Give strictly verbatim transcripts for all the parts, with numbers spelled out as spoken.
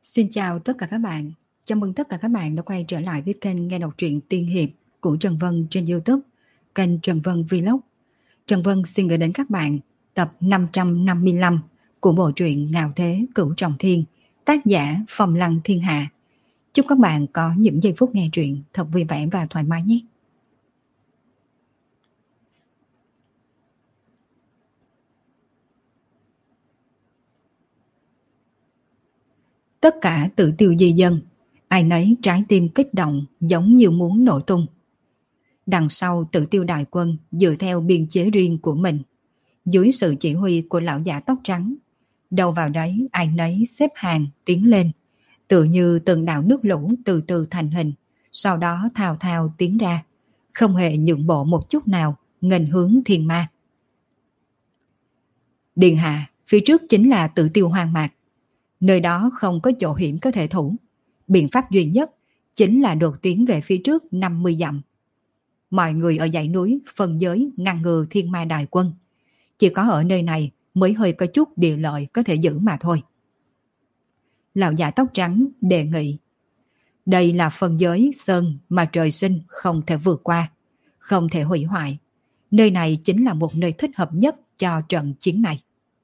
Xin chào tất cả các bạn. Chào mừng tất cả các bạn đã quay trở lại với kênh nghe đọc truyện tiên hiệp của Trần Vân trên YouTube, kênh Trần Vân Vlog. Trần Vân xin gửi đến các bạn tập năm trăm năm mươi lăm của bộ truyện Ngạo Thế Cửu Trọng Thiên, tác giả Phong Lăng Thiên Hạ. Chúc các bạn có những giây phút nghe truyện thật vui vẻ và thoải mái nhé. Tất cả tự tiêu di dân, ai nấy trái tim kích động giống như muốn nổ tung. Đằng sau tự tiêu đại quân dựa theo biên chế riêng của mình, dưới sự chỉ huy của lão già tóc trắng, đầu vào đấy ai nấy xếp hàng tiến lên, tự như từng đạo nước lũ từ từ thành hình, sau đó thao thao tiến ra, không hề nhượng bộ một chút nào, nghênh hướng thiên ma. Điền hạ, phía trước chính là tự tiêu hoang mạc. Nơi đó không có chỗ hiểm có thể thủ. Biện pháp duy nhất chính là đột tiến về phía trước năm mươi dặm. Mọi người ở dãy núi phân giới ngăn ngừa thiên ma đại quân. Chỉ có ở nơi này mới hơi có chút địa lợi có thể giữ mà thôi. Lão già tóc trắng đề nghị. Đây là phân giới sơn mà trời sinh không thể vượt qua, không thể hủy hoại. Nơi này chính là một nơi thích hợp nhất cho trận chiến này.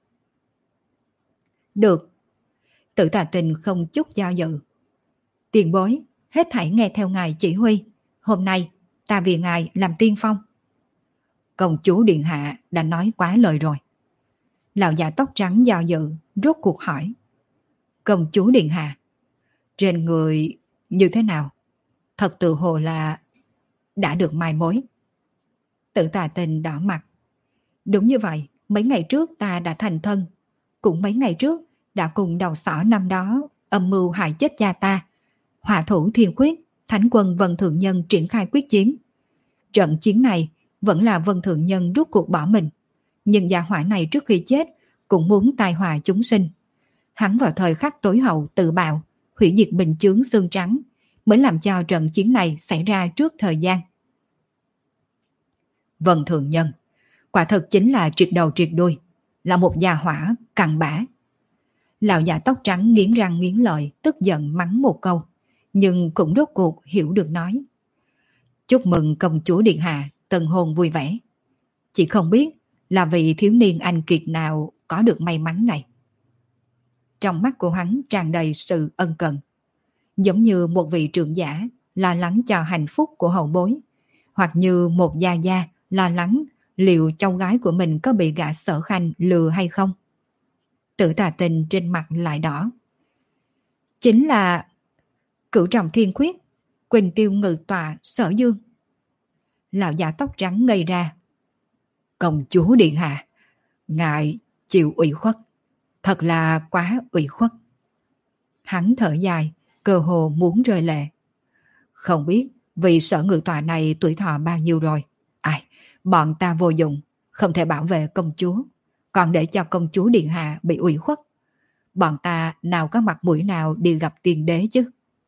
Được. Tử Tà Tình không chút do dự. Tiền bối, hết thảy nghe theo ngài chỉ huy. Hôm nay, ta vì ngài làm tiên phong. Công chúa điện hạ đã nói quá lời rồi. Lão già tóc trắng do dự, rốt cuộc hỏi. Công chúa điện hạ, trên người như thế nào? Thật tự hồ là đã được mai mối. Tử Tà Tình đỏ mặt. Đúng như vậy, mấy ngày trước ta đã thành thân. Cũng mấy ngày trước đã cùng đầu sỏ năm đó âm mưu hại chết cha ta. Hỏa thủ Thiên Khuyết, Thánh quân Vân Thượng Nhân triển khai quyết chiến. Trận chiến này vẫn là Vân Thượng Nhân rút cuộc bỏ mình. Nhưng gia hỏa này trước khi chết cũng muốn tai họa chúng sinh. Hắn vào thời khắc tối hậu tự bạo, hủy diệt bình chướng xương trắng, mới làm cho trận chiến này xảy ra trước thời gian. Vân Thượng Nhân, quả thật chính là triệt đầu triệt đuôi, là một gia hỏa cặn bã. Lão già tóc trắng nghiến răng nghiến lợi, tức giận mắng một câu, nhưng cũng rốt cuộc hiểu được nói. Chúc mừng công chúa điện hạ tân hôn vui vẻ. Chỉ không biết là vị thiếu niên anh kiệt nào có được may mắn này. Trong mắt của hắn tràn đầy sự ân cần, giống như một vị trưởng giả lo lắng cho hạnh phúc của hậu bối, hoặc như một gia gia lo lắng liệu cháu gái của mình có bị gã Sở Khanh lừa hay không. Tử Tà Tình trên mặt lại đỏ. Chính là Cửu Trọng Thiên Khuyết, Quỳnh Tiêu Ngự Tọa Sở Dương. Lão già tóc trắng ngây ra. Công chúa điện hạ, ngài chịu ủy khuất, thật là quá ủy khuất. Hắn thở dài, cơ hồ muốn rơi lệ. Không biết vị Sở Ngự Tọa này tuổi thọ bao nhiêu rồi. Ai, bọn ta vô dụng, không thể bảo vệ công chúa, còn để cho công chúa điện hạ bị ủy khuất. Bọn ta nào có mặt mũi nào đi gặp tiên đế chứ.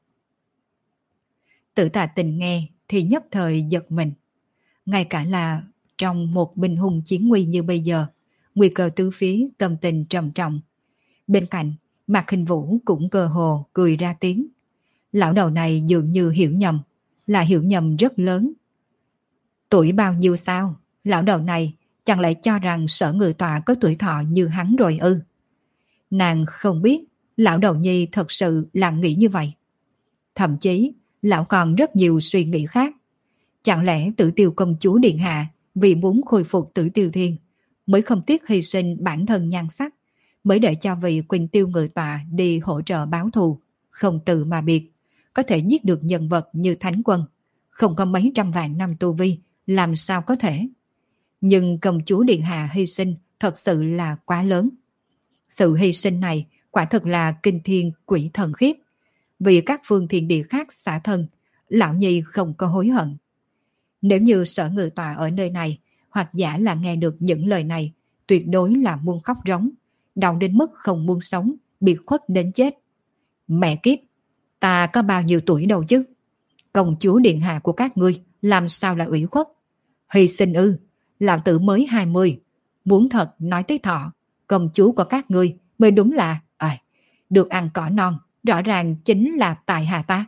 Tử Tà Tình nghe thì nhất thời giật mình. Ngay cả là trong một binh hùng chiến nguy như bây giờ, nguy cơ tứ phía, tâm tình trầm trọng. Bên cạnh, Mạc Khinh Vũ cũng cơ hồ cười ra tiếng. Lão đầu này dường như hiểu nhầm, là hiểu nhầm rất lớn. Tuổi bao nhiêu sao? Lão đầu này chẳng lẽ cho rằng Sở Ngự Tọa có tuổi thọ như hắn rồi ư? Nàng không biết lão đầu nhi thật sự là nghĩ như vậy. Thậm chí lão còn rất nhiều suy nghĩ khác. Chẳng lẽ Tử Tiêu công chúa điện hạ vì muốn khôi phục Tử Tiêu Thiên mới không tiếc hy sinh bản thân nhan sắc, mới để cho vị Quỳnh Tiêu Ngự Tọa đi hỗ trợ báo thù, không từ mà biệt, có thể giết được nhân vật như Thánh Quân, không có mấy trăm vạn năm tu vi, làm sao có thể. Nhưng công chúa điện hạ hy sinh thật sự là quá lớn. Sự hy sinh này quả thật là kinh thiên quỷ thần khiếp. Vì các phương thiên địa khác xả thân, lão nhi không có hối hận. Nếu như Sở Ngự Tọa ở nơi này, hoặc giả là nghe được những lời này, tuyệt đối là muốn khóc rống, đau đến mức không muốn sống, bị khuất đến chết. Mẹ kiếp, ta có bao nhiêu tuổi đâu chứ? Công chúa điện hạ của các ngươi làm sao là ủy khuất? Hy sinh ư? Lão tử mới hai mươi, muốn thật nói tới thọ, công chúa của các ngươi mới đúng là à, được ăn cỏ non, Rõ ràng chính là tại hạ ta.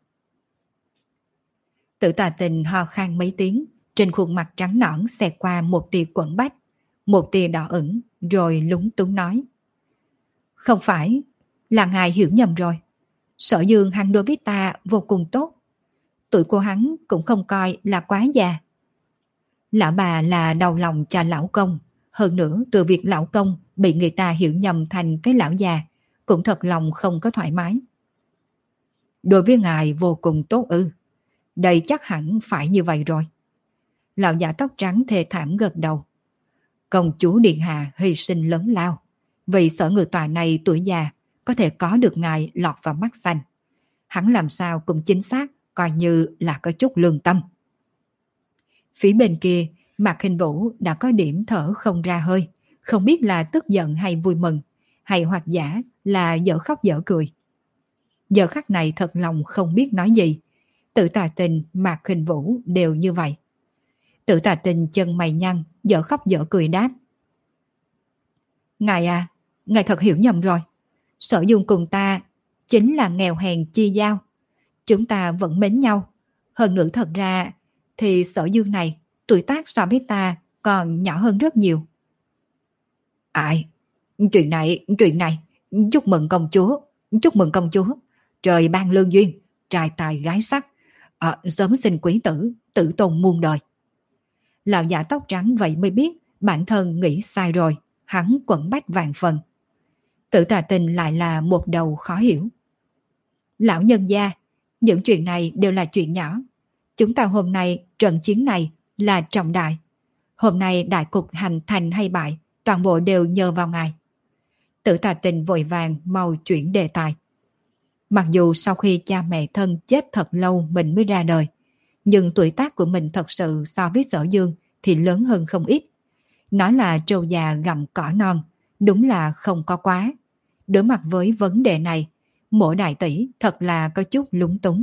Tử Tà Tình ho khan mấy tiếng, trên khuôn mặt trắng nõn xẹt qua một tia quẫn bách, một tia đỏ ửng, rồi lúng túng nói. Không phải, là ngài hiểu nhầm rồi. Sở Dương hắn đối với ta vô cùng tốt. Tuổi của hắn cũng không coi là quá già. Lão bà là đầu lòng cho lão công, hơn nữa từ việc lão công bị người ta hiểu nhầm thành cái lão già, cũng thật lòng không có thoải mái. Đối với ngài vô cùng tốt ư? Đây chắc hẳn phải như vậy rồi. Lão già tóc trắng thê thảm gật đầu. Công chúa Điện Hạ hy sinh lớn lao, vì sở ngự tòa này tuổi già có thể có được ngài lọt vào mắt xanh. Hắn làm sao cũng chính xác, coi như là có chút lương tâm. Phía bên kia, Mạc Khinh Vũ đã có điểm thở không ra hơi, không biết là tức giận hay vui mừng, hay hoặc giả là dở khóc dở cười. Giờ khắc này thật lòng không biết nói gì. Tử Tà Tình, Mạc Khinh Vũ đều như vậy. Tử Tà Tình chân mày nhăn, dở khóc dở cười đáp. Ngài à, ngài thật hiểu nhầm rồi. Sở Dương cùng ta chính là nghèo hèn chi giao. Chúng ta vẫn mến nhau. Hơn nữa thật ra thì Sở Dương này tuổi tác so với ta còn nhỏ hơn rất nhiều. Ai? Chuyện này, chuyện này. Chúc mừng công chúa, chúc mừng công chúa. Trời ban lương duyên, trai tài gái sắc. À, sớm sinh quý tử, tử tôn muôn đời. Lão già tóc trắng vậy mới biết bản thân nghĩ sai rồi, hắn quẩn bách vạn phần. Tử Tà Tình lại là một đầu khó hiểu. Lão nhân gia, những chuyện này đều là chuyện nhỏ. Chúng ta hôm nay trận chiến này là trọng đại. Hôm nay đại cục hành thành hay bại, toàn bộ đều nhờ vào ngài. Tử Tà Tình vội vàng mau chuyển đề tài. Mặc dù sau khi cha mẹ thân chết thật lâu mình mới ra đời, nhưng tuổi tác của mình thật sự so với Sở Dương thì lớn hơn không ít. Nói là trâu già gặm cỏ non, đúng là không có quá. Đối mặt với vấn đề này, mỗi đại tỷ thật là có chút lúng túng.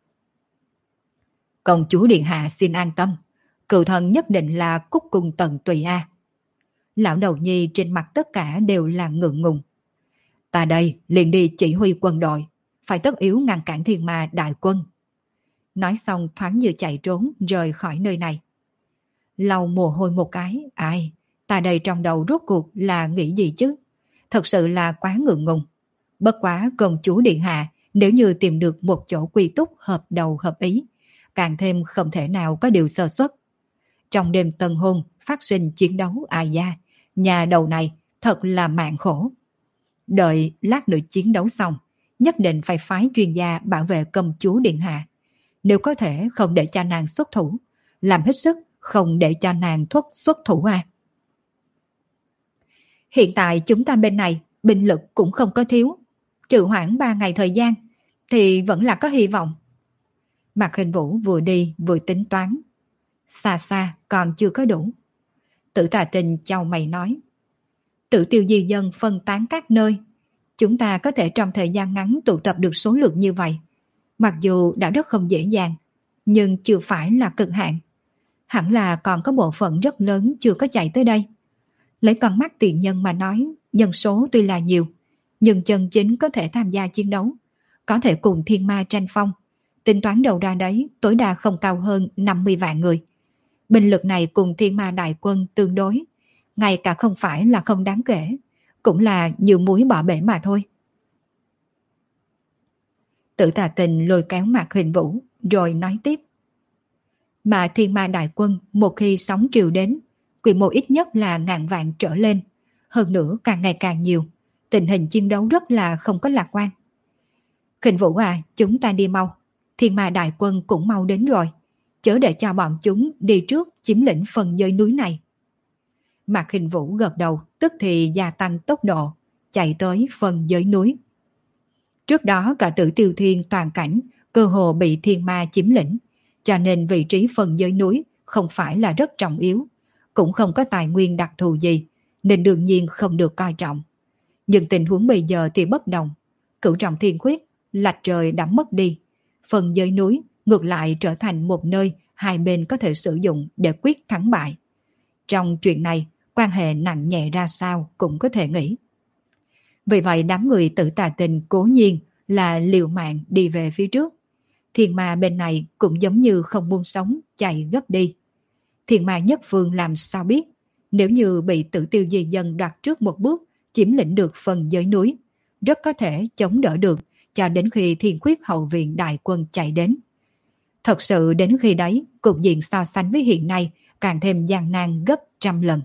Công chúa Điện Hạ xin an tâm, cựu thần nhất định là cúc cùng tận tùy a. Lão đầu nhi trên mặt tất cả đều là ngượng ngùng. Ta đây liền đi chỉ huy quân đội, phải tất yếu ngăn cản thiên ma đại quân. Nói xong thoáng như chạy trốn rời khỏi nơi này. Lau mồ hôi một cái, ai, ta đây trong đầu rốt cuộc là nghĩ gì chứ? Thật sự là quá ngượng ngùng. Bất quá công chúa Điện Hạ nếu như tìm được một chỗ quy túc hợp đầu hợp ý, càng thêm không thể nào có điều sơ suất. Trong đêm tân hôn phát sinh chiến đấu ai da, nhà đầu này thật là mạng khổ. Đợi lát nữa chiến đấu xong, nhất định phải phái chuyên gia bảo vệ công chúa Điện Hạ. Nếu có thể không để cho nàng xuất thủ, làm hết sức không để cho nàng thuất xuất thủ à. Hiện tại chúng ta bên này binh lực cũng không có thiếu, trừ hoãn ba ngày thời gian thì vẫn là có hy vọng. Mạc Khinh Vũ vừa đi vừa tính toán. Xa xa còn chưa có đủ. Tử Tà Tình chau mày nói. Tử tiêu di dân phân tán các nơi, chúng ta có thể trong thời gian ngắn tụ tập được số lượng như vậy. Mặc dù đã rất không dễ dàng, nhưng chưa phải là cực hạn. Hẳn là còn có bộ phận rất lớn chưa có chạy tới đây. Lấy con mắt tiện nhân mà nói, nhân số tuy là nhiều, nhưng chân chính có thể tham gia chiến đấu, có thể cùng thiên ma tranh phong. Tính toán đầu ra đấy, tối đa không cao hơn năm mươi vạn người. Binh lực này cùng thiên ma đại quân tương đối, ngay cả không phải là không đáng kể, cũng là nhiều muối bỏ bể mà thôi. Tử Tà Tình lôi kéo Mạc Khinh Vũ, rồi nói tiếp. Mà thiên ma đại quân một khi sóng triều đến, quy mô ít nhất là ngàn vạn trở lên, hơn nữa càng ngày càng nhiều, tình hình chiến đấu rất là không có lạc quan. Khinh Vũ à, chúng ta đi mau, thiên ma đại quân cũng mau đến rồi, chớ để cho bọn chúng đi trước chiếm lĩnh phần dơi núi này. Mạc Khinh Vũ gật đầu, tức thì gia tăng tốc độ, chạy tới phần dơi núi. Trước đó cả Tử Tiêu Thiên toàn cảnh cơ hồ bị thiên ma chiếm lĩnh, cho nên vị trí phần dơi núi không phải là rất trọng yếu, cũng không có tài nguyên đặc thù gì, nên đương nhiên không được coi trọng. Nhưng tình huống bây giờ thì bất đồng, cửu trọng thiên khuyết, lạch trời đã mất đi, phần dơi núi ngược lại trở thành một nơi hai bên có thể sử dụng để quyết thắng bại. Trong chuyện này, quan hệ nặng nhẹ ra sao cũng có thể nghĩ. Vì vậy đám người Tử Tà Tình cố nhiên là liều mạng đi về phía trước. Thiên ma bên này cũng giống như không muốn sống, chạy gấp đi. Thiên ma nhất phương làm sao biết, nếu như bị Tử Tiêu Di Dân đoạt trước một bước, chiếm lĩnh được phần giới núi, rất có thể chống đỡ được cho đến khi Thiên Khuyết hậu viện đại quân chạy đến. Thật sự đến khi đấy, cục diện so sánh với hiện nay càng thêm gian nan gấp trăm lần.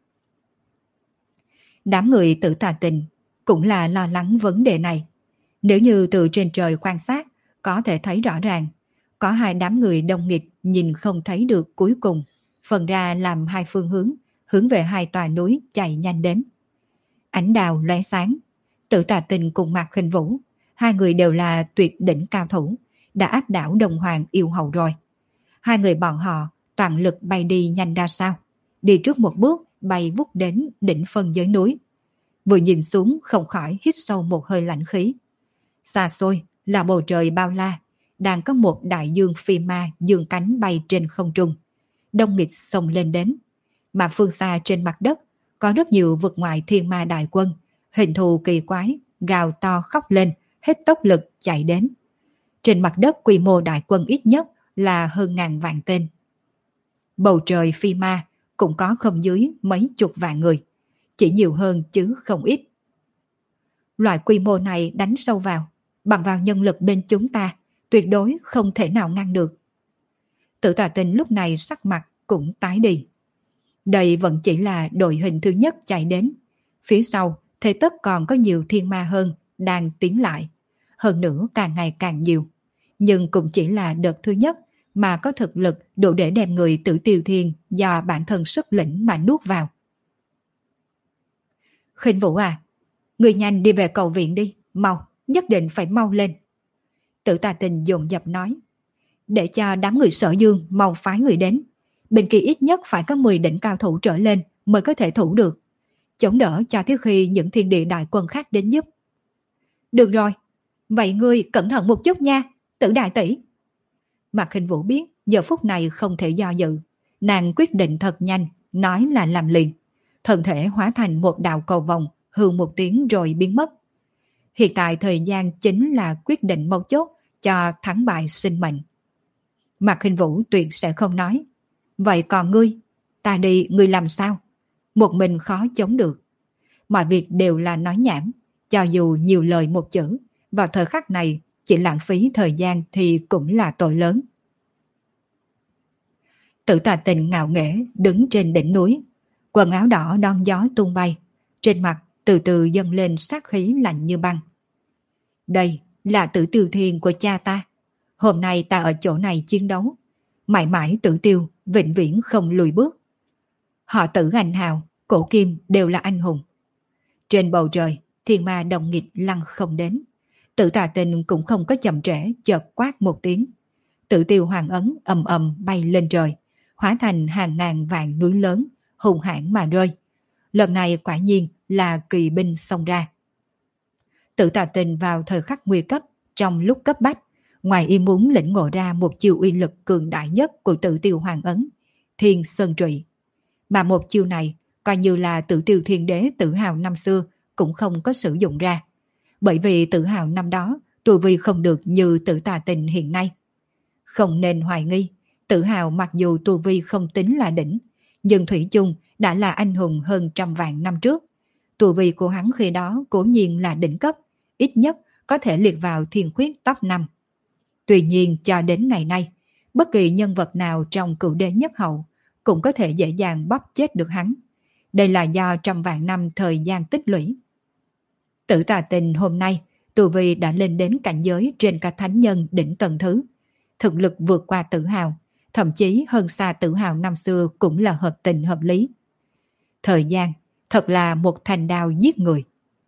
Đám người Tử Tà Tình cũng là lo lắng vấn đề này. Nếu như từ trên trời quan sát, có thể thấy rõ ràng, có hai đám người đông nghịt nhìn không thấy được cuối cùng, phần ra làm hai phương hướng, hướng về hai tòa núi chạy nhanh đến. Ánh đào lóe sáng, Tử Tà Tình cùng Mạc Khinh Vũ, hai người đều là tuyệt đỉnh cao thủ, đã áp đảo Đồng Hoàng yêu hầu rồi. Hai người bọn họ toàn lực bay đi nhanh ra sao, đi trước một bước bay vút đến đỉnh phân giới núi. Vừa nhìn xuống không khỏi hít sâu một hơi lạnh khí. Xa xôi là bầu trời bao la, đang có một đại dương phi ma dương cánh bay trên không trung. Đông nghịt xông lên đến, mà phương xa trên mặt đất có rất nhiều vực ngoại thiên ma đại quân, hình thù kỳ quái, gào to khóc lên, hết tốc lực chạy đến. Trên mặt đất quy mô đại quân ít nhất là hơn ngàn vạn tên. Bầu trời phi ma cũng có không dưới mấy chục vạn người, chỉ nhiều hơn chứ không ít. Loại quy mô này đánh sâu vào, bằng vào nhân lực bên chúng ta, tuyệt đối không thể nào ngăn được. Tử Tà Tình lúc này sắc mặt cũng tái đi. Đây vẫn chỉ là đội hình thứ nhất chạy đến. Phía sau, thế tất còn có nhiều thiên ma hơn đang tiến lại. Hơn nữa càng ngày càng nhiều. Nhưng cũng chỉ là đợt thứ nhất mà có thực lực đủ để đem người Tử Tiêu Thiên do bản thân sức lĩnh mà nuốt vào. Khinh Vũ à, người nhanh đi về cầu viện đi, mau, nhất định phải mau lên. Tử Tà Tình dồn dập nói, để cho đám người Sở Dương mau phái người đến. Bên kia ít nhất phải có mười đỉnh cao thủ trở lên mới có thể thủ được, chống đỡ cho tới khi những thiên địa đại quân khác đến giúp. Được rồi, vậy ngươi cẩn thận một chút nha, Tử đại tỷ. Mạc Khinh Vũ biết giờ phút này không thể do dự, nàng quyết định thật nhanh, nói là làm liền. Thân thể hóa thành một đạo cầu vòng, hừ một tiếng rồi biến mất. Hiện tại thời gian chính là quyết định mấu chốt cho thắng bại sinh mệnh. Mạc Khinh Vũ tuyệt sẽ không nói, vậy còn ngươi, ta đi ngươi làm sao? Một mình khó chống được. Mọi việc đều là nói nhảm, cho dù nhiều lời một chữ, vào thời khắc này chỉ lãng phí thời gian thì cũng là tội lớn. Tử Tà Tình ngạo nghễ đứng trên đỉnh núi, quần áo đỏ đón gió tung bay, trên mặt từ từ dâng lên sát khí lạnh như băng. Đây là Tử Tiêu Thiên của cha ta. Hôm nay ta ở chỗ này chiến đấu, mãi mãi Tử Tiêu vĩnh viễn không lùi bước. Họ Tử anh hào, Cổ Kim đều là anh hùng. Trên bầu trời, thiên ma đồng nghịch lăng không đến. Tử Tà Tình cũng không có chậm trễ, chợt quát một tiếng. Tử Tiêu hoàng ấn ầm ầm bay lên trời, hóa thành hàng ngàn vạn núi lớn, hùng hãn mà rơi. Lần này quả nhiên là kỳ binh xông ra. Tử Tà Tình vào thời khắc nguy cấp, trong lúc cấp bách, ngoài ý muốn lĩnh ngộ ra một chiêu uy lực cường đại nhất của Tử Tiêu hoàng ấn, Thiên Sơn Trụy. Mà một chiêu này, coi như là Tử Tiêu Thiên Đế tự hào năm xưa cũng không có sử dụng ra. Bởi vì tự hào năm đó, tu vi không được như Tử Tà Tình hiện nay. Không nên hoài nghi, tự hào mặc dù tu vi không tính là đỉnh, nhưng thủy chung đã là anh hùng hơn trăm vạn năm trước. Tu vi của hắn khi đó cố nhiên là đỉnh cấp, ít nhất có thể liệt vào thiên khuyết top năm. Tuy nhiên cho đến ngày nay, bất kỳ nhân vật nào trong cửu đế nhất hậu cũng có thể dễ dàng bóp chết được hắn. Đây là do trăm vạn năm thời gian tích lũy. Tử Tà Tình hôm nay, tu vi đã lên đến cảnh giới trên cả thánh nhân đỉnh tầng thứ. Thực lực vượt qua Tử Hào, thậm chí hơn xa Tử Hào năm xưa cũng là hợp tình hợp lý. Thời gian, thật là một thanh đao giết người.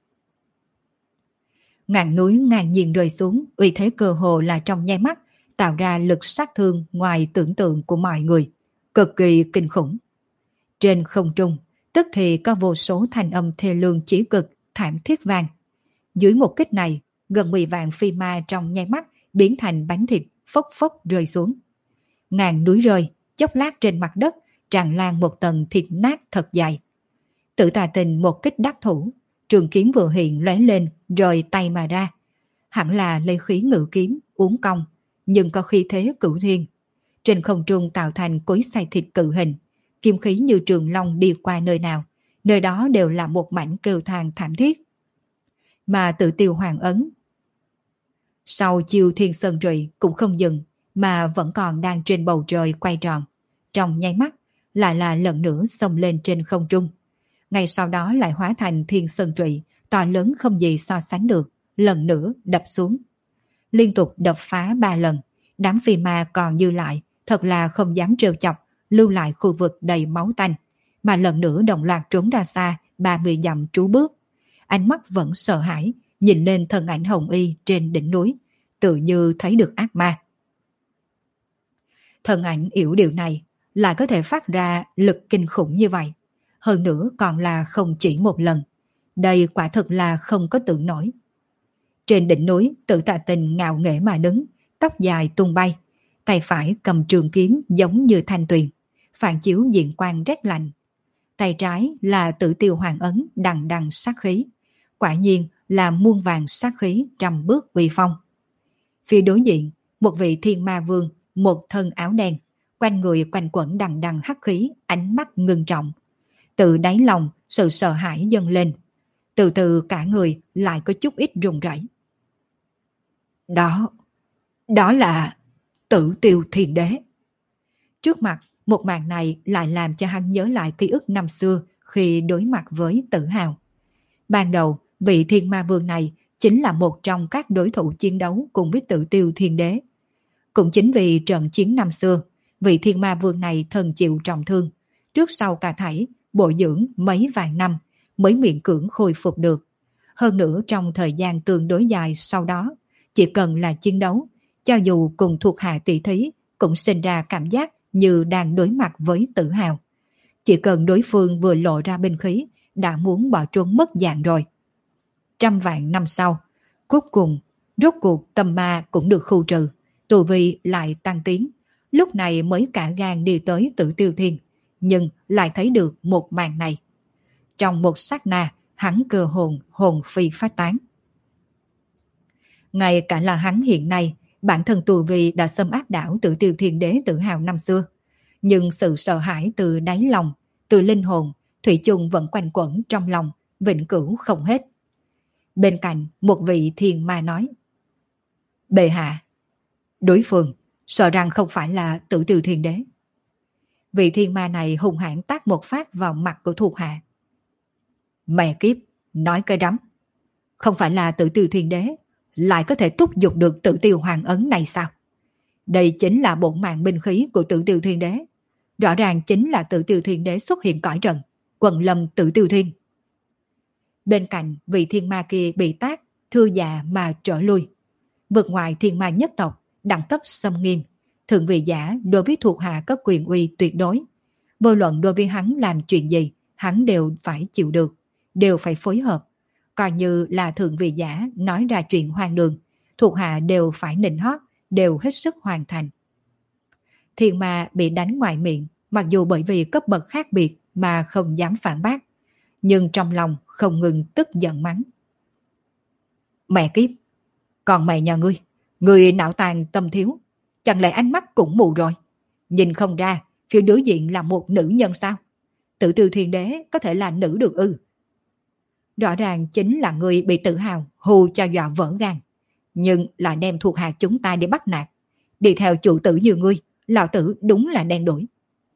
Ngàn núi ngàn nhiên rơi xuống, uy thế cơ hồ là trong nháy mắt, tạo ra lực sát thương ngoài tưởng tượng của mọi người, cực kỳ kinh khủng. Trên không trung, tức thì có vô số thanh âm thê lương chí cực, thảm thiết vang. Dưới một kích này, gần mười vạn phi ma trong nháy mắt biến thành bánh thịt phốc phốc rơi xuống. Ngàn núi rơi, chốc lát trên mặt đất tràn lan một tầng thịt nát thật dài. Tử Tà Tình một kích đắc thủ, trường kiếm vừa hiện lóe lên rồi tay mà ra. hẳn là lấy khí ngự kiếm, uốn cong, nhưng có khí thế cửu thiên. Trên không trung tạo thành cối xay thịt cự hình, kim khí như trường long đi qua nơi nào, nơi đó đều là một mảnh kêu than thảm thiết. Mà Tự Tiêu Hoàng ấn sau chiêu thiên sơn trụy cũng không dừng, mà vẫn còn đang trên bầu trời quay tròn. Trong nháy mắt, lại là lần nữa xông lên trên không trung. Ngay sau đó lại hóa thành thiên sơn trụy, to lớn không gì so sánh được, lần nữa đập xuống. Liên tục đập phá ba lần, đám phi ma còn dư lại, thật là không dám trêu chọc, lưu lại khu vực đầy máu tanh, mà lần nữa đồng loạt trốn ra xa, ba mươi dặm trú bước. Ánh mắt vẫn sợ hãi, nhìn lên thân ảnh hồng y trên đỉnh núi, tự như thấy được ác ma. Thân ảnh yểu điệu này lại có thể phát ra lực kinh khủng như vậy, hơn nữa còn là không chỉ một lần. Đây quả thực là không có tưởng nổi. Trên đỉnh núi, Tử Tạ Tình ngạo nghễ mà đứng, tóc dài tung bay, tay phải cầm trường kiếm giống như thanh tuyền, phản chiếu diện quang rét lạnh. Tay trái là Tử Tiêu Hoàng ấn đằng đằng sát khí, quả nhiên là muôn vàng sát khí trăm bước uy phong. Phía đối diện, một vị thiên ma vương, một thân áo đen, quanh người quanh quẩn đằng đằng hắc khí, ánh mắt ngưng trọng. Từ đáy lòng sự sợ hãi dâng lên, từ từ cả người lại có chút ít run rẩy. Đó, đó là Tử Tiêu Thiên Đế. Trước mặt, một màn này lại làm cho hắn nhớ lại ký ức năm xưa khi đối mặt với Tử Hào. Ban đầu, vị thiên ma vương này chính là một trong các đối thủ chiến đấu cùng với Tử Tiêu Thiên Đế. Cũng chính vì trận chiến năm xưa, vị thiên ma vương này thân chịu trọng thương, trước sau cả thảy bồi dưỡng mấy vài năm mới miễn cưỡng khôi phục được. Hơn nữa trong thời gian tương đối dài sau đó, chỉ cần là chiến đấu, cho dù cùng thuộc hạ tỷ thí, cũng sinh ra cảm giác như đang đối mặt với Tử Hào. Chỉ cần đối phương vừa lộ ra binh khí, đã muốn bỏ trốn mất dạng rồi. Trăm vạn năm sau, cuối cùng, rốt cuộc tâm ma cũng được khu trừ, tu vi lại tăng tiến. Lúc này mới cả gan đi tới Tử Tiêu Thiên, nhưng lại thấy được một màn này. Trong một sát na, hắn cơ hồn, hồn phi phát tán. Ngay cả là hắn hiện nay, bản thân tu vi đã xâm áp đảo Tử Tiêu Thiên Đế tự hào năm xưa. Nhưng sự sợ hãi từ đáy lòng, từ linh hồn, thủy chung vẫn quanh quẩn trong lòng, vĩnh cửu không hết. Bên cạnh, một vị thiên ma nói: Bệ hạ, đối phương sợ rằng không phải là Tử Tiêu Thiên Đế. Vị thiên ma này hung hãn tát một phát vào mặt của thuộc hạ. Mẹ kiếp, nói cái rắm. Không phải là Tử Tiêu Thiên Đế, lại có thể thúc giục được Tử Tiêu Hoàng ấn này sao? Đây chính là bổn mạng binh khí của Tử Tiêu Thiên Đế. Rõ ràng chính là Tử Tiêu Thiên Đế xuất hiện cõi trần, quần lâm Tử Tiêu Thiên. Bên cạnh vị thiên ma kia bị tát, thưa dạ mà trở lui. Vượt ngoài thiên ma nhất tộc, đẳng cấp xâm nghiêm, thượng vị giả đối với thuộc hạ có quyền uy tuyệt đối. Vô luận đối với hắn làm chuyện gì, hắn đều phải chịu được, đều phải phối hợp. Coi như là thượng vị giả nói ra chuyện hoang đường, thuộc hạ đều phải nịnh hót, đều hết sức hoàn thành. Thiên ma bị đánh ngoài miệng, mặc dù bởi vì cấp bậc khác biệt mà không dám phản bác, nhưng trong lòng không ngừng tức giận mắng. Mẹ kiếp, còn mẹ nhà ngươi, ngươi não tàn tâm thiếu, chẳng lẽ ánh mắt cũng mù rồi? Nhìn không ra, phía đối diện là một nữ nhân sao? Tử Tiêu Thiên Đế có thể là nữ được ư? Rõ ràng chính là người bị tự hào hù cho dọa vỡ gan, nhưng lại đem thuộc hạ chúng ta để bắt nạt. Đi theo chủ tử như ngươi, lão tử đúng là đen đủi.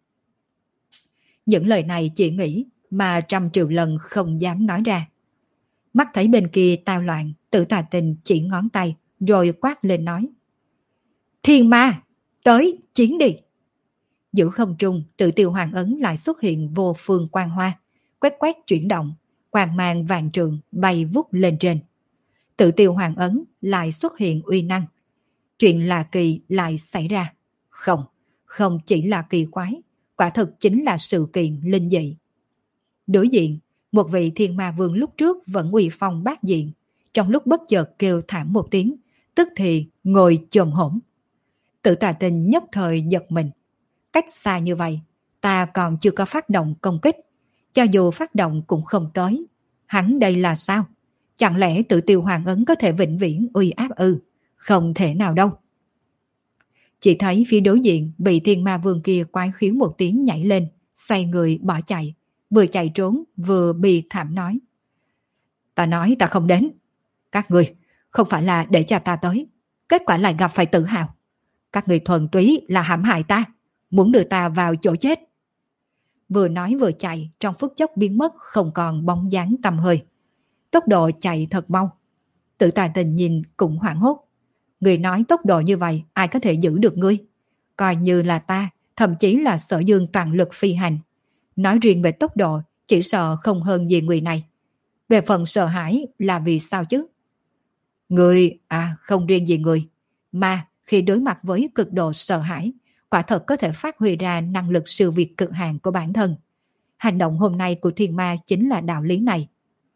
Những lời này chỉ nghĩ mà trăm triệu lần không dám nói ra. Mắt thấy bên kia tao loạn, Tử Tà Tình chỉ ngón tay rồi quát lên nói: Thiên ma, tới chiến đi. Giữa không trung, Tử Tiêu Hoàng ấn lại xuất hiện vô phương quang hoa, quét quét chuyển động, quang mang vàng trường bay vút lên trên. Tử Tiêu Hoàng ấn lại xuất hiện uy năng. Chuyện lạ kỳ lại xảy ra. Không, không chỉ là kỳ quái, quả thực chính là sự kiện linh dị. Đối diện, một vị thiên ma vương lúc trước vẫn uy phong bát diện, trong lúc bất chợt kêu thảm một tiếng, tức thì ngồi chồm hổm. Tử Tà Tình nhất thời giật mình. Cách xa như vậy, ta còn chưa có phát động công kích, cho dù phát động cũng không tới. Hắn đây là sao? Chẳng lẽ tự tiêu hoàng ấn có thể vĩnh viễn uy áp ư? Không thể nào đâu. Chỉ thấy phía đối diện bị thiên ma vương kia quái khiếu một tiếng nhảy lên, xoay người bỏ chạy, vừa chạy trốn vừa bị thảm nói. Ta nói ta không đến. Các người không phải là để cho ta tới, kết quả lại gặp phải tự hào. Các người thuần túy là hãm hại ta, muốn đưa ta vào chỗ chết. Vừa nói vừa chạy, trong phút chốc biến mất không còn bóng dáng tăm hơi. Tốc độ chạy thật mau. Tử Tà Tình nhìn cũng hoảng hốt. Người nói tốc độ như vậy ai có thể giữ được ngươi? Coi như là ta, thậm chí là Sở Dương toàn lực phi hành. Nói riêng về tốc độ, chỉ sợ không hơn gì người này. Về phần sợ hãi là vì sao chứ? Người, à không riêng gì người, mà khi đối mặt với cực độ sợ hãi, quả thật có thể phát huy ra năng lực siêu việt cực hạn của bản thân. Hành động hôm nay của thiên ma chính là đạo lý này.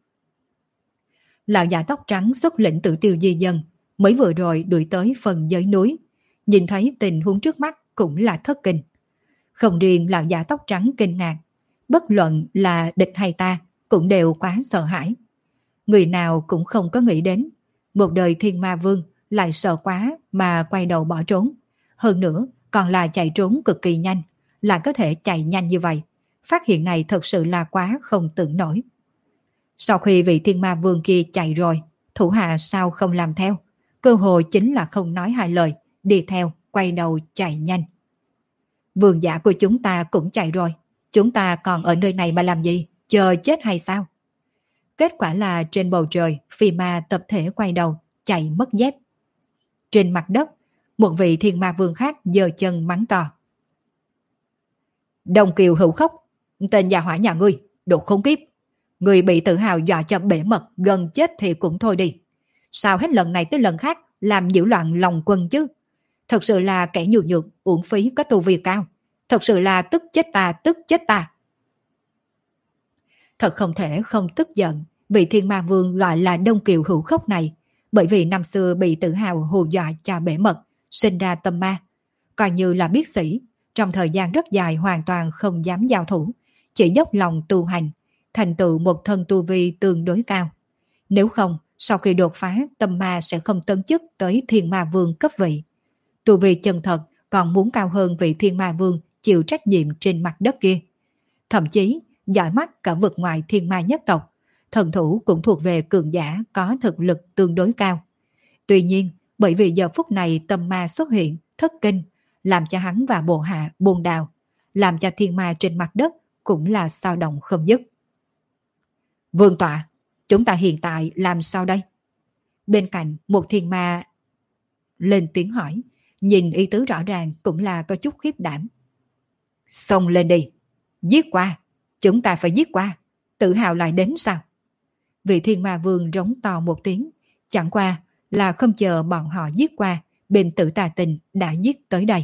Lão già tóc trắng xuất lĩnh Tử Tiêu di dân, mới vừa rồi đuổi tới phần giới núi. Nhìn thấy tình huống trước mắt cũng là thất kinh. Không riêng lão già tóc trắng kinh ngạc, bất luận là địch hay ta cũng đều quá sợ hãi. Người nào cũng không có nghĩ đến, một đời thiên ma vương lại sợ quá mà quay đầu bỏ trốn. Hơn nữa còn là chạy trốn cực kỳ nhanh, lại có thể chạy nhanh như vậy. Phát hiện này thật sự là quá không tưởng nổi. Sau khi vị thiên ma vương kia chạy rồi, thủ hạ sao không làm theo? Cơ hội chính là không nói hai lời, đi theo, quay đầu chạy nhanh. Vương giả của chúng ta cũng chạy rồi, chúng ta còn ở nơi này mà làm gì? Chờ chết hay sao? Kết quả là trên bầu trời, phi ma tập thể quay đầu, chạy mất dép. Trên mặt đất, một vị thiên ma vương khác giơ chân mắng to. Đồng Kiều Hữu Khốc, tên nhà hỏa nhà ngươi, đồ khốn kiếp. Người bị tự hào dọa cho bể mật, gần chết thì cũng thôi đi. Sao hết lần này tới lần khác làm nhiễu loạn lòng quân chứ? Thật sự là kẻ nhược nhược, uổng phí có tu vi cao. Thật sự là tức chết ta, tức chết ta. Thật không thể không tức giận, vị thiên ma vương gọi là Đông Kiều Hữu Khốc này, bởi vì năm xưa bị tự hào hù dọa cho bể mật, sinh ra tâm ma. Coi như là biết sĩ, trong thời gian rất dài hoàn toàn không dám giao thủ, chỉ dốc lòng tu hành, thành tựu một thân tu vi tương đối cao. Nếu không, sau khi đột phá, tâm ma sẽ không tấn chức tới thiên ma vương cấp vị. Tu vi chân thật còn muốn cao hơn vị thiên ma vương chịu trách nhiệm trên mặt đất kia. Thậm chí, giỏi mắt cả vực ngoài thiên ma nhất tộc, thần thủ cũng thuộc về cường giả có thực lực tương đối cao. Tuy nhiên, bởi vì giờ phút này tâm ma xuất hiện, thất kinh, làm cho hắn và bộ hạ buồn đào, làm cho thiên ma trên mặt đất cũng là sao động không dứt. Vương tọa, chúng ta hiện tại làm sao đây? Bên cạnh một thiên ma lên tiếng hỏi, nhìn ý tứ rõ ràng cũng là có chút khiếp đảm. Xông lên đi, giết qua, chúng ta phải giết qua, tự hào lại đến sao? Vị thiên ma vương rống to một tiếng, chẳng qua là không chờ bọn họ giết qua, bên Tử Tà Tình đã giết tới đây.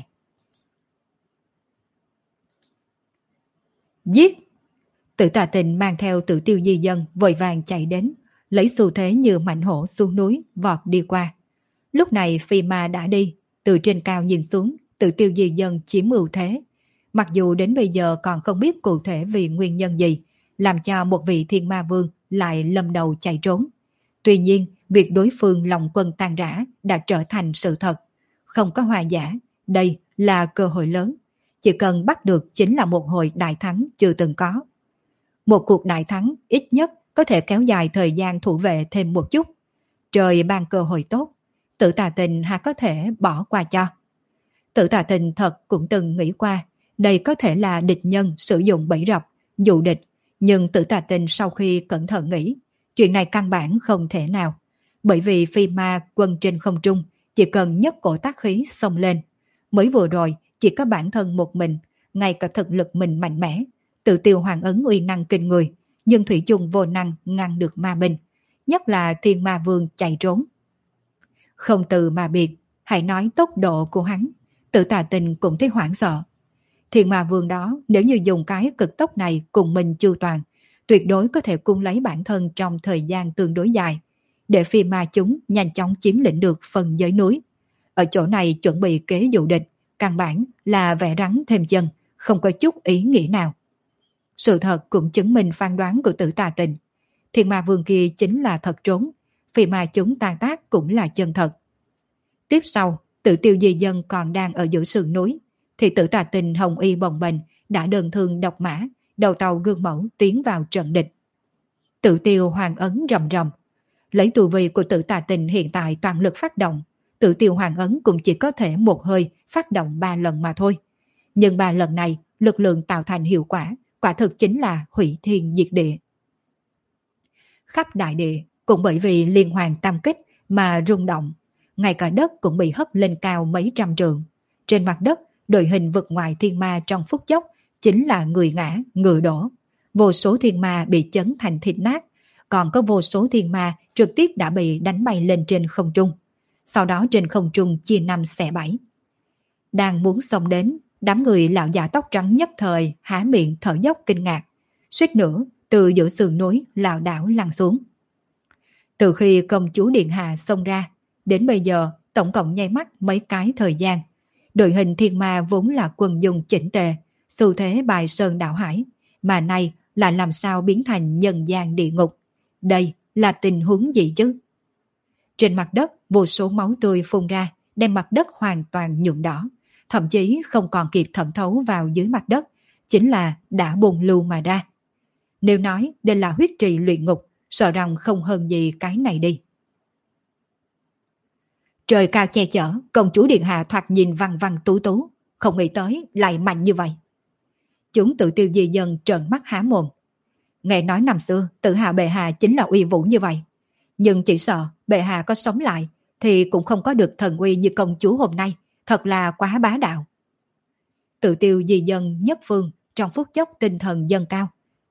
Giết! Tử Tà Tình mang theo Tử Tiêu di dân vội vàng chạy đến, lấy xu thế như mạnh hổ xuống núi vọt đi qua. Lúc này phi ma đã đi, từ trên cao nhìn xuống, Tử Tiêu di dân chiếm ưu thế. Mặc dù đến bây giờ còn không biết cụ thể vì nguyên nhân gì, làm cho một vị thiên ma vương lại lâm đầu chạy trốn. Tuy nhiên, việc đối phương lòng quân tan rã đã trở thành sự thật. Không có hòa giả, đây là cơ hội lớn. Chỉ cần bắt được chính là một hồi đại thắng chưa từng có. Một cuộc đại thắng ít nhất có thể kéo dài thời gian thủ vệ thêm một chút. Trời ban cơ hội tốt, Tử Tà Tình hà có thể bỏ qua cho. Tử Tà Tình thật cũng từng nghĩ qua, đây có thể là địch nhân sử dụng bẫy rập, dụ địch. Nhưng Tử Tà Tình sau khi cẩn thận nghĩ, chuyện này căn bản không thể nào. Bởi vì phi ma quân trên không trung chỉ cần nhấc cổ tác khí xông lên. Mới vừa rồi chỉ có bản thân một mình, ngay cả thực lực mình mạnh mẽ, tự tiêu hoàng ấn uy năng kinh người, nhưng thủy chung vô năng ngăn được ma binh, nhất là thiên ma vương chạy trốn. Không từ mà biệt, hãy nói tốc độ của hắn, Tử Tà Tình cũng thấy hoảng sợ. Thiên ma vương đó nếu như dùng cái cực tốc này cùng mình chu toàn, tuyệt đối có thể cung lấy bản thân trong thời gian tương đối dài, để phi ma chúng nhanh chóng chiếm lĩnh được phần giới núi. Ở chỗ này chuẩn bị kế dụ địch, căn bản là vẽ rắn thêm chân, không có chút ý nghĩa nào. Sự thật cũng chứng minh phán đoán của Tử Tà Tình. Thiên ma vương kia chính là thật trốn, vì mà chúng tan tác cũng là chân thật. Tiếp sau, Tử Tiêu Di Dân còn đang ở giữa sườn núi, thì Tử Tà Tình hồng y bồng bềnh đã đơn thương độc mã, đầu tàu gương mẫu tiến vào trận địch. Tử Tiêu Hoàng ấn rầm rầm, lấy tu vi của Tử Tà Tình hiện tại toàn lực phát động, Tử Tiêu Hoàng ấn cũng chỉ có thể một hơi phát động ba lần mà thôi. Nhưng ba lần này, lực lượng tạo thành hiệu quả, quả thực chính là hủy thiên diệt địa. Khắp đại địa cũng bởi vì liên hoàn tam kích mà rung động, ngay cả đất cũng bị hất lên cao mấy trăm trượng. Trên mặt đất, đội hình vực ngoài thiên ma trong phút chốc chính là người ngã, người đổ. Vô số thiên ma bị chấn thành thịt nát, còn có vô số thiên ma trực tiếp đã bị đánh bay lên trên không trung. Sau đó trên không trung chia năm xẻ bảy. Đang muốn xông đến, đám người lão già tóc trắng nhất thời há miệng thở dốc kinh ngạc, suýt nữa từ giữa sườn núi lảo đảo lăn xuống. Từ khi công chúa Điện Hạ xông ra, đến bây giờ tổng cộng nháy mắt mấy cái thời gian. Đội hình thiên ma vốn là quân dung chỉnh tề, xu thế bài sơn đảo hải, mà nay là làm sao biến thành nhân gian địa ngục. Đây là tình huống gì chứ? Trên mặt đất vô số máu tươi phun ra, đem mặt đất hoàn toàn nhuộm đỏ, thậm chí không còn kịp thẩm thấu vào dưới mặt đất, chính là đã bùng lưu mà ra. Nếu nói đây là huyết trì luyện ngục, sợ rằng không hơn gì cái này đi. Trời cao che chở, công chúa Điện Hạ thoạt nhìn văn văn tú tú, không nghĩ tới lại mạnh như vậy. Chúng Tự Tiêu Di Dân trợn mắt há mồm. Nghe nói năm xưa Tự Hạ bệ hạ chính là uy vũ như vậy, nhưng chỉ sợ bệ hạ có sống lại thì cũng không có được thần uy như công chúa hôm nay, thật là quá bá đạo. Tự Tiêu Di Dân nhất phương trong phút chốc tinh thần dâng cao.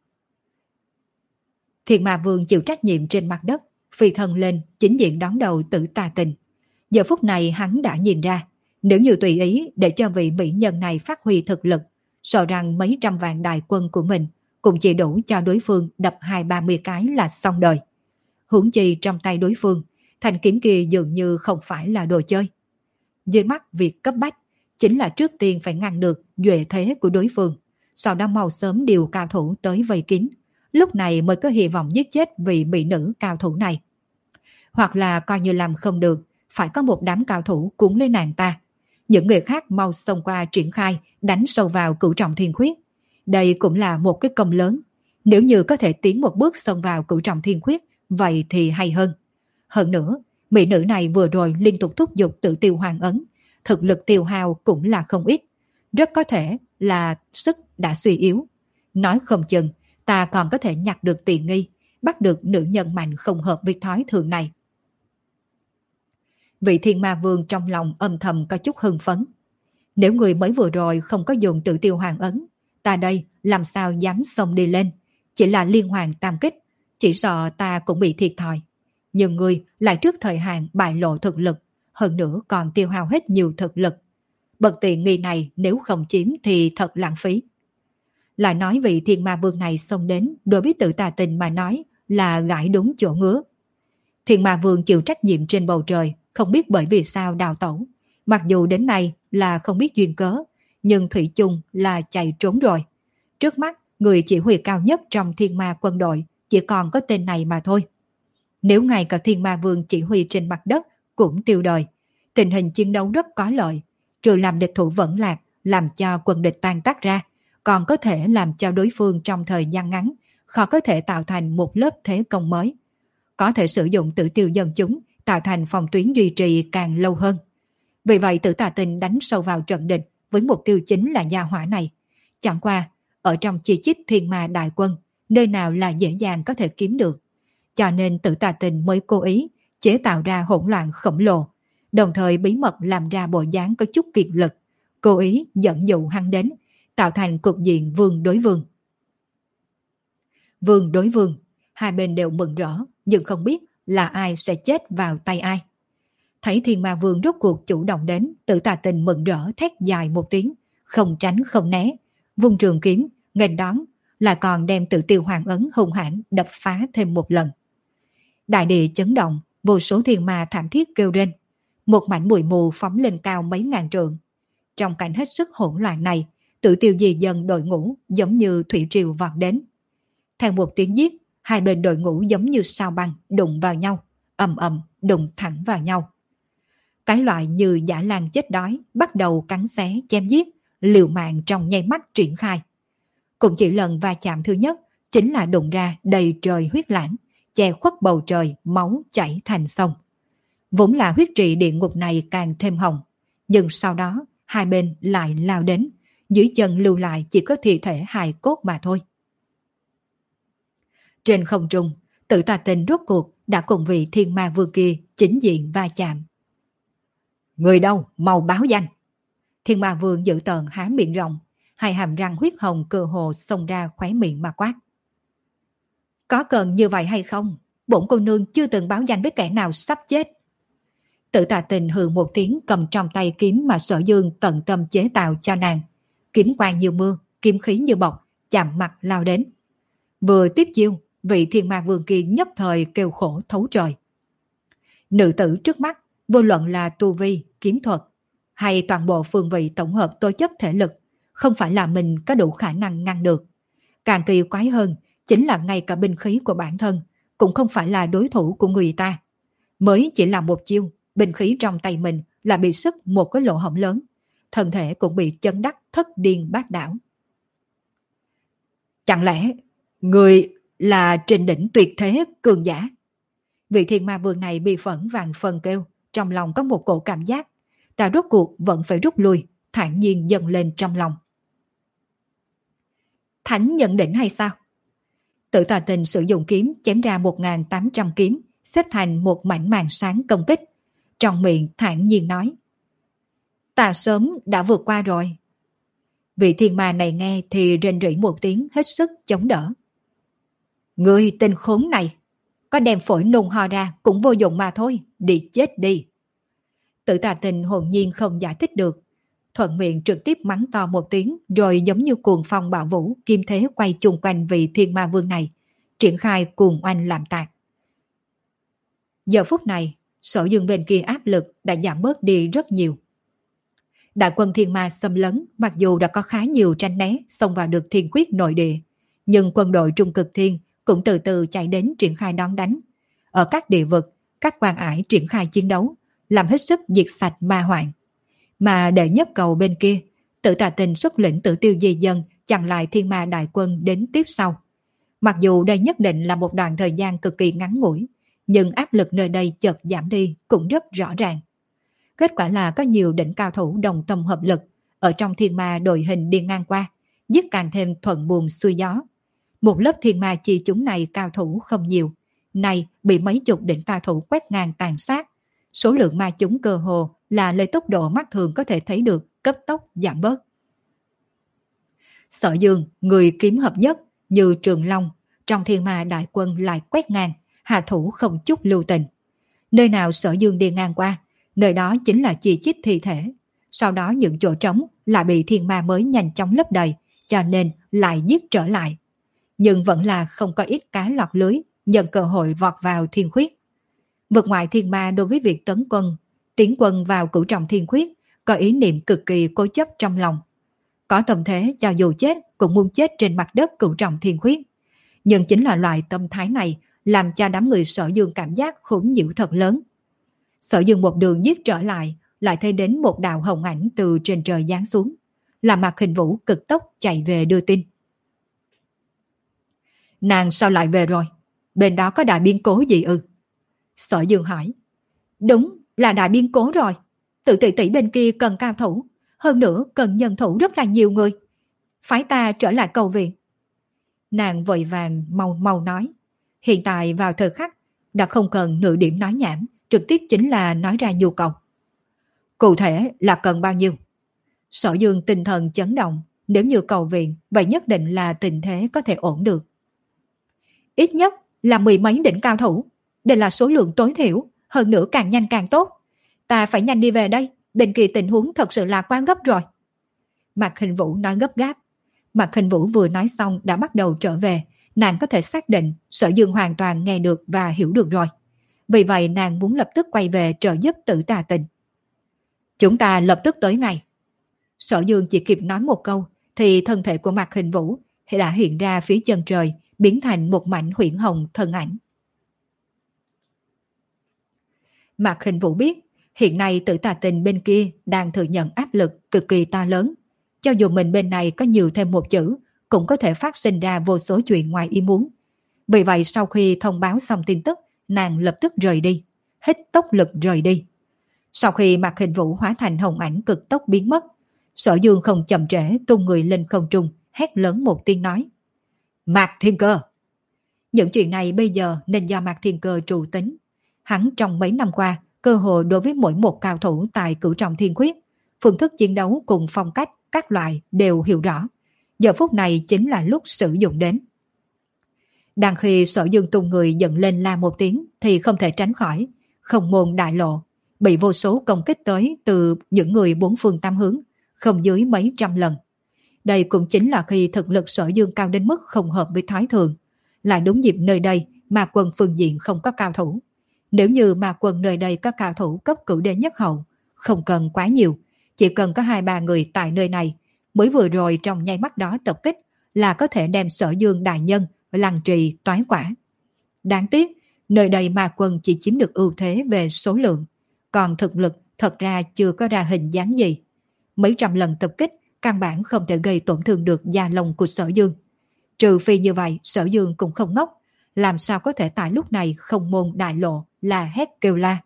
Thiên Ma Vương chịu trách nhiệm trên mặt đất, phi thân lên chính diện đón đầu Tử Tà Tình. Giờ phút này hắn đã nhìn ra, nếu như tùy ý để cho vị mỹ nhân này phát huy thực lực, sợ rằng mấy trăm vạn đại quân của mình cũng chỉ đủ cho đối phương đập hai ba mươi cái là xong đời. Huống chi trong tay đối phương, thanh kiếm kia dường như không phải là đồ chơi. Dưới mắt việc cấp bách chính là trước tiên phải ngăn được duệ thế của đối phương, sau đó mau sớm điều cao thủ tới vây kín, lúc này mới có hy vọng giết chết vị mỹ nữ cao thủ này. Hoặc là coi như làm không được, phải có một đám cao thủ cuốn lấy nàng ta. Những người khác mau xông qua triển khai, đánh sâu vào Cửu Trọng Thiên Khuyết. Đây cũng là một cái công lớn. Nếu như có thể tiến một bước xông vào Cửu Trọng Thiên Khuyết, vậy thì hay hơn. Hơn nữa, mỹ nữ này vừa rồi liên tục thúc giục Tự Tiêu Hoàng ấn, thực lực tiêu hao cũng là không ít. Rất có thể là sức đã suy yếu. Nói không chừng, ta còn có thể nhặt được tiện nghi, bắt được nữ nhân mạnh không hợp với thói thường này. Vị Thiên Ma Vương trong lòng âm thầm có chút hưng phấn. Nếu người mới vừa rồi không có dùng Tự Tiêu Hoàng ấn, ta đây làm sao dám xông đi lên, chỉ là liên hoàn tam kích, chỉ sợ ta cũng bị thiệt thòi. Nhưng người lại trước thời hạn bại lộ thực lực, hơn nữa còn tiêu hao hết nhiều thực lực. Bậc tiện nghi này nếu không chiếm thì thật lãng phí. Lại nói vị Thiên Ma Vương này xông đến, đối với Tự Tà Tình mà nói là gãi đúng chỗ ngứa. Thiên Ma Vương chịu trách nhiệm trên bầu trời, không biết bởi vì sao đào tẩu. Mặc dù đến nay là không biết duyên cớ, nhưng thủy chung là chạy trốn rồi. Trước mắt, người chỉ huy cao nhất trong Thiên Ma quân đội chỉ còn có tên này mà thôi. Nếu ngay cả Thiên Ma Vương chỉ huy trên mặt đất cũng tiêu đời, tình hình chiến đấu rất có lợi, trừ làm địch thủ vẫn lạc, làm cho quân địch tan tác ra, còn có thể làm cho đối phương trong thời gian ngắn khó có thể tạo thành một lớp thế công mới. Có thể sử dụng Tử Tiêu dân chúng tạo thành phòng tuyến duy trì càng lâu hơn. Vì vậy Tử Tà Tình đánh sâu vào trận địch với mục tiêu chính là gia hỏa này. Chẳng qua, ở trong chi chít thiên ma đại quân, nơi nào là dễ dàng có thể kiếm được. Cho nên Tử Tà Tình mới cố ý chế tạo ra hỗn loạn khổng lồ, đồng thời bí mật làm ra bộ dáng có chút kiệt lực, cố ý dẫn dụ hắn đến, tạo thành cục diện vương đối vương. Vương đối vương, hai bên đều mừng rỡ, nhưng không biết là ai sẽ chết vào tay ai. Thấy Thiên Ma Vương rốt cuộc chủ động đến, Tử Tà Tình mừng rỡ thét dài một tiếng, không tránh không né, vung trường kiếm, nghênh đón, là còn đem Tự Tiêu Hoàng ấn hung hãn đập phá thêm một lần. Đại địa chấn động, vô số thiên ma thảm thiết kêu lên, một mảnh bụi mù phóng lên cao mấy ngàn trượng. Trong cảnh hết sức hỗn loạn này, Tự Tiêu Di Dân đội ngũ giống như thủy triều vọt đến. Theo một tiếng giết, hai bên đội ngũ giống như sao băng đụng vào nhau, ầm ầm đụng thẳng vào nhau. Cái loại như dã lang chết đói bắt đầu cắn xé chém giết, liều mạng trong nháy mắt triển khai. Cũng chỉ lần va chạm thứ nhất chính là đụng ra đầy trời huyết lãng, che khuất bầu trời, máu chảy thành sông. Vốn là huyết trị địa ngục này càng thêm hồng, nhưng sau đó hai bên lại lao đến, dưới chân lưu lại chỉ có thi thể hài cốt mà thôi. Trên không trung, Tử Tà Tinh rốt cuộc đã cùng vị thiên ma vương kia chính diện va chạm. Người đâu, mau báo danh! Thiên ma vương dữ tợn há miệng rộng, hai hàm răng huyết hồng cơ hồ xông ra khóe miệng mà quát. Có cần như vậy hay không? Bổn cô nương chưa từng báo danh với kẻ nào sắp chết. Tử Tà Tinh hừ một tiếng, cầm trong tay kiếm mà Sở Dương tận tâm chế tạo cho nàng. Kiếm quang như mưa, kiếm khí như bọc, chạm mặt lao đến. Vừa tiếp chiêu, vị thiên ma vương kia nhất thời kêu khổ thấu trời. Nữ tử trước mắt, vô luận là tu vi, kiếm thuật, hay toàn bộ phương vị tổng hợp tố chất thể lực, không phải là mình có đủ khả năng ngăn được. Càng kỳ quái hơn, chính là ngay cả binh khí của bản thân, cũng không phải là đối thủ của người ta. Mới chỉ là một chiêu, binh khí trong tay mình là bị sức một cái lỗ hổng lớn, thân thể cũng bị chấn đắc thất điên bát đảo. Chẳng lẽ người là trên đỉnh tuyệt thế cường giả? Vị thiên ma vương này bị phẫn vàng phần kêu, trong lòng có một cổ cảm giác, ta rốt cuộc vẫn phải rút lui, thản nhiên dâng lên trong lòng. Thánh nhận đỉnh hay sao? Tử Tà Tinh sử dụng kiếm chém ra một nghìn tám trăm kiếm, xếp thành một mảnh màn sáng công kích. Trong miệng thản nhiên nói. Ta sớm đã vượt qua rồi. Vị thiên ma này nghe thì rên rỉ một tiếng, hết sức chống đỡ. Ngươi tên khốn này, có đem phổi nôn ho ra cũng vô dụng mà thôi, đi chết đi. Tử Tà Tinh hồn nhiên không giải thích được, thuận miệng trực tiếp mắng to một tiếng, rồi giống như cuồng phong bạo vũ, kim thế quay chung quanh vị thiên ma vương này, triển khai cuồng oanh làm tạc. Giờ phút này, Sở Dương bên kia áp lực đã giảm bớt đi rất nhiều. Đại quân thiên ma xâm lấn, mặc dù đã có khá nhiều tranh né xông vào được thiên quyết nội địa, nhưng quân đội trung cực thiên cũng từ từ chạy đến triển khai đón đánh. Ở các địa vực, các quan ải triển khai chiến đấu, làm hết sức diệt sạch ma hoạn. Mà đệ nhất cầu bên kia, Tử Tà Tinh xuất lĩnh Tử Tiêu Di Dân chặn lại thiên ma đại quân đến tiếp sau. Mặc dù đây nhất định là một đoạn thời gian cực kỳ ngắn ngủi, nhưng áp lực nơi đây chợt giảm đi cũng rất rõ ràng. Kết quả là có nhiều đỉnh cao thủ đồng tâm hợp lực ở trong thiên ma đội hình đi ngang qua, giết càng thêm thuận buồm xuôi gió. Một lớp thiên ma chi chúng này cao thủ không nhiều, nay bị mấy chục đỉnh cao thủ quét ngang tàn sát. Số lượng ma chúng cơ hồ là lấy tốc độ mắt thường có thể thấy được cấp tốc giảm bớt. Sở Dương, người kiếm hợp nhất như Trường Long, trong thiên ma đại quân lại quét ngang, hạ thủ không chút lưu tình. Nơi nào Sở Dương đi ngang qua, nơi đó chính là chi chít thi thể. Sau đó những chỗ trống lại bị thiên ma mới nhanh chóng lấp đầy, cho nên lại giết trở lại. Nhưng vẫn là không có ít cá lọt lưới, nhận cơ hội vọt vào thiên khuyết. Vượt ngoại thiên ma đối với việc tấn quân, tiến quân vào cửu trọng thiên khuyết, có ý niệm cực kỳ cố chấp trong lòng. Có tâm thế cho dù chết cũng muốn chết trên mặt đất cửu trọng thiên khuyết. Nhưng chính là loại tâm thái này làm cho đám người Sở Dương cảm giác khốn nhiễu thật lớn. Sở Dương một đường giết trở lại, lại thấy đến một đạo hồng ảnh từ trên trời giáng xuống, là Mạc Hình Vũ cực tốc chạy về đưa tin. Nàng sao lại về rồi? Bên đó có đại biến cố gì ư? Sở Dương hỏi. Đúng là đại biến cố rồi. Tự tỷ tỷ bên kia cần cao thủ, hơn nữa cần nhân thủ rất là nhiều người. Phái ta trở lại cầu viện. Nàng vội vàng mau mau nói. Hiện tại vào thời khắc đã không cần nửa điểm nói nhảm, trực tiếp chính là nói ra nhu cầu. Cụ thể là cần bao nhiêu? Sở Dương tinh thần chấn động, nếu như cầu viện vậy nhất định là tình thế có thể ổn được. Ít nhất là mười mấy đỉnh cao thủ, đây là số lượng tối thiểu, hơn nữa càng nhanh càng tốt. Ta phải nhanh đi về đây, bên kia tình huống thật sự là quá gấp rồi. Mạc Hình Vũ nói gấp gáp. Mạc Hình Vũ vừa nói xong đã bắt đầu trở về, nàng có thể xác định Sở Dương hoàn toàn nghe được và hiểu được rồi. Vì vậy nàng muốn lập tức quay về trợ giúp Tử Tà Tinh. Chúng ta lập tức tới ngay. Sở Dương chỉ kịp nói một câu thì thân thể của Mạc Hình Vũ đã hiện ra phía chân trời, biến thành một mảnh huyễn hồng thân ảnh. Mạc Khinh Vũ biết, hiện nay Tử Tà Tinh bên kia đang thừa nhận áp lực cực kỳ to lớn. Cho dù mình bên này có nhiều thêm một chữ, cũng có thể phát sinh ra vô số chuyện ngoài ý muốn. Vì vậy sau khi thông báo xong tin tức, nàng lập tức rời đi, hít tốc lực rời đi. Sau khi Mạc Khinh Vũ hóa thành hồng ảnh cực tốc biến mất, Sở Dương không chậm trễ tung người lên không trung, hét lớn một tiếng nói: Mạc Thiên Cơ! Những chuyện này bây giờ nên do Mạc Thiên Cơ trụ tính. Hắn trong mấy năm qua, cơ hội đối với mỗi một cao thủ tại Cửu Trọng Thiên Khuyết, phương thức chiến đấu cùng phong cách các loại đều hiểu rõ. Giờ phút này chính là lúc sử dụng đến. Đang khi Sở Dương tung người dựng lên la một tiếng thì không thể tránh khỏi không môn đại lộ, bị vô số công kích tới từ những người bốn phương tám hướng, không dưới mấy trăm lần. Đây cũng chính là khi thực lực Sở Dương cao đến mức không hợp với thói thường. Lại đúng dịp nơi đây mà quân phương diện không có cao thủ. Nếu như mà quân nơi đây có cao thủ cấp cửu đế nhất hậu, không cần quá nhiều, chỉ cần có hai ba người tại nơi này, mới vừa rồi trong nháy mắt đó tập kích là có thể đem Sở Dương đại nhân lăng trì toái quả. Đáng tiếc, nơi đây mà quân chỉ chiếm được ưu thế về số lượng, còn thực lực thật ra chưa có ra hình dáng gì. Mấy trăm lần tập kích, căn bản không thể gây tổn thương được da lông của Sở Dương. Trừ phi như vậy, Sở Dương cũng không ngốc, làm sao có thể tại lúc này không môn đại lộ là hét kêu la.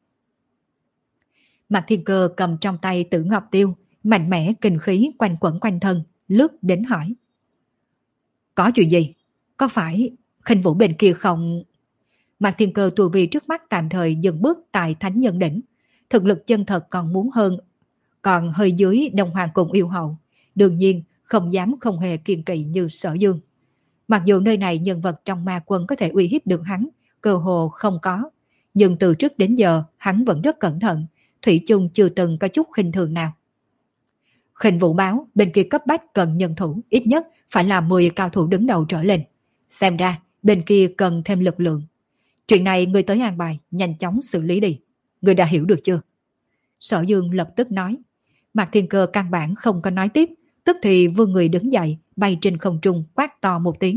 Mạc Thiên Cơ cầm trong tay Tử Ngọc Tiêu, mạnh mẽ kinh khí quanh quẩn quanh thân, lướt đến hỏi: Có chuyện gì? Có phải Khinh Vũ bên kia không? Mạc Thiên Cơ tu vi trước mắt tạm thời dừng bước tại Thánh Nhân Đỉnh, thực lực chân thật còn muốn hơn, còn hơi dưới Đông Hoàng cùng yêu hậu, đương nhiên không dám không hề kiêng kỵ như Sở Dương. Mặc dù nơi này nhân vật trong ma quân có thể uy hiếp được hắn, cơ hồ không có, nhưng từ trước đến giờ hắn vẫn rất cẩn thận, thủy chung chưa từng có chút khinh thường nào. Khinh Vũ báo bên kia cấp bách cần nhân thủ, ít nhất phải là mười cao thủ đứng đầu trở lên. Xem ra bên kia cần thêm lực lượng. Chuyện này người tới an bài, nhanh chóng xử lý đi. Người đã hiểu được chưa? Sở Dương lập tức nói. Mạc Thiên Cơ căn bản không có nói tiếp, tức thì vươn người đứng dậy, bay trên không trung quát to một tiếng.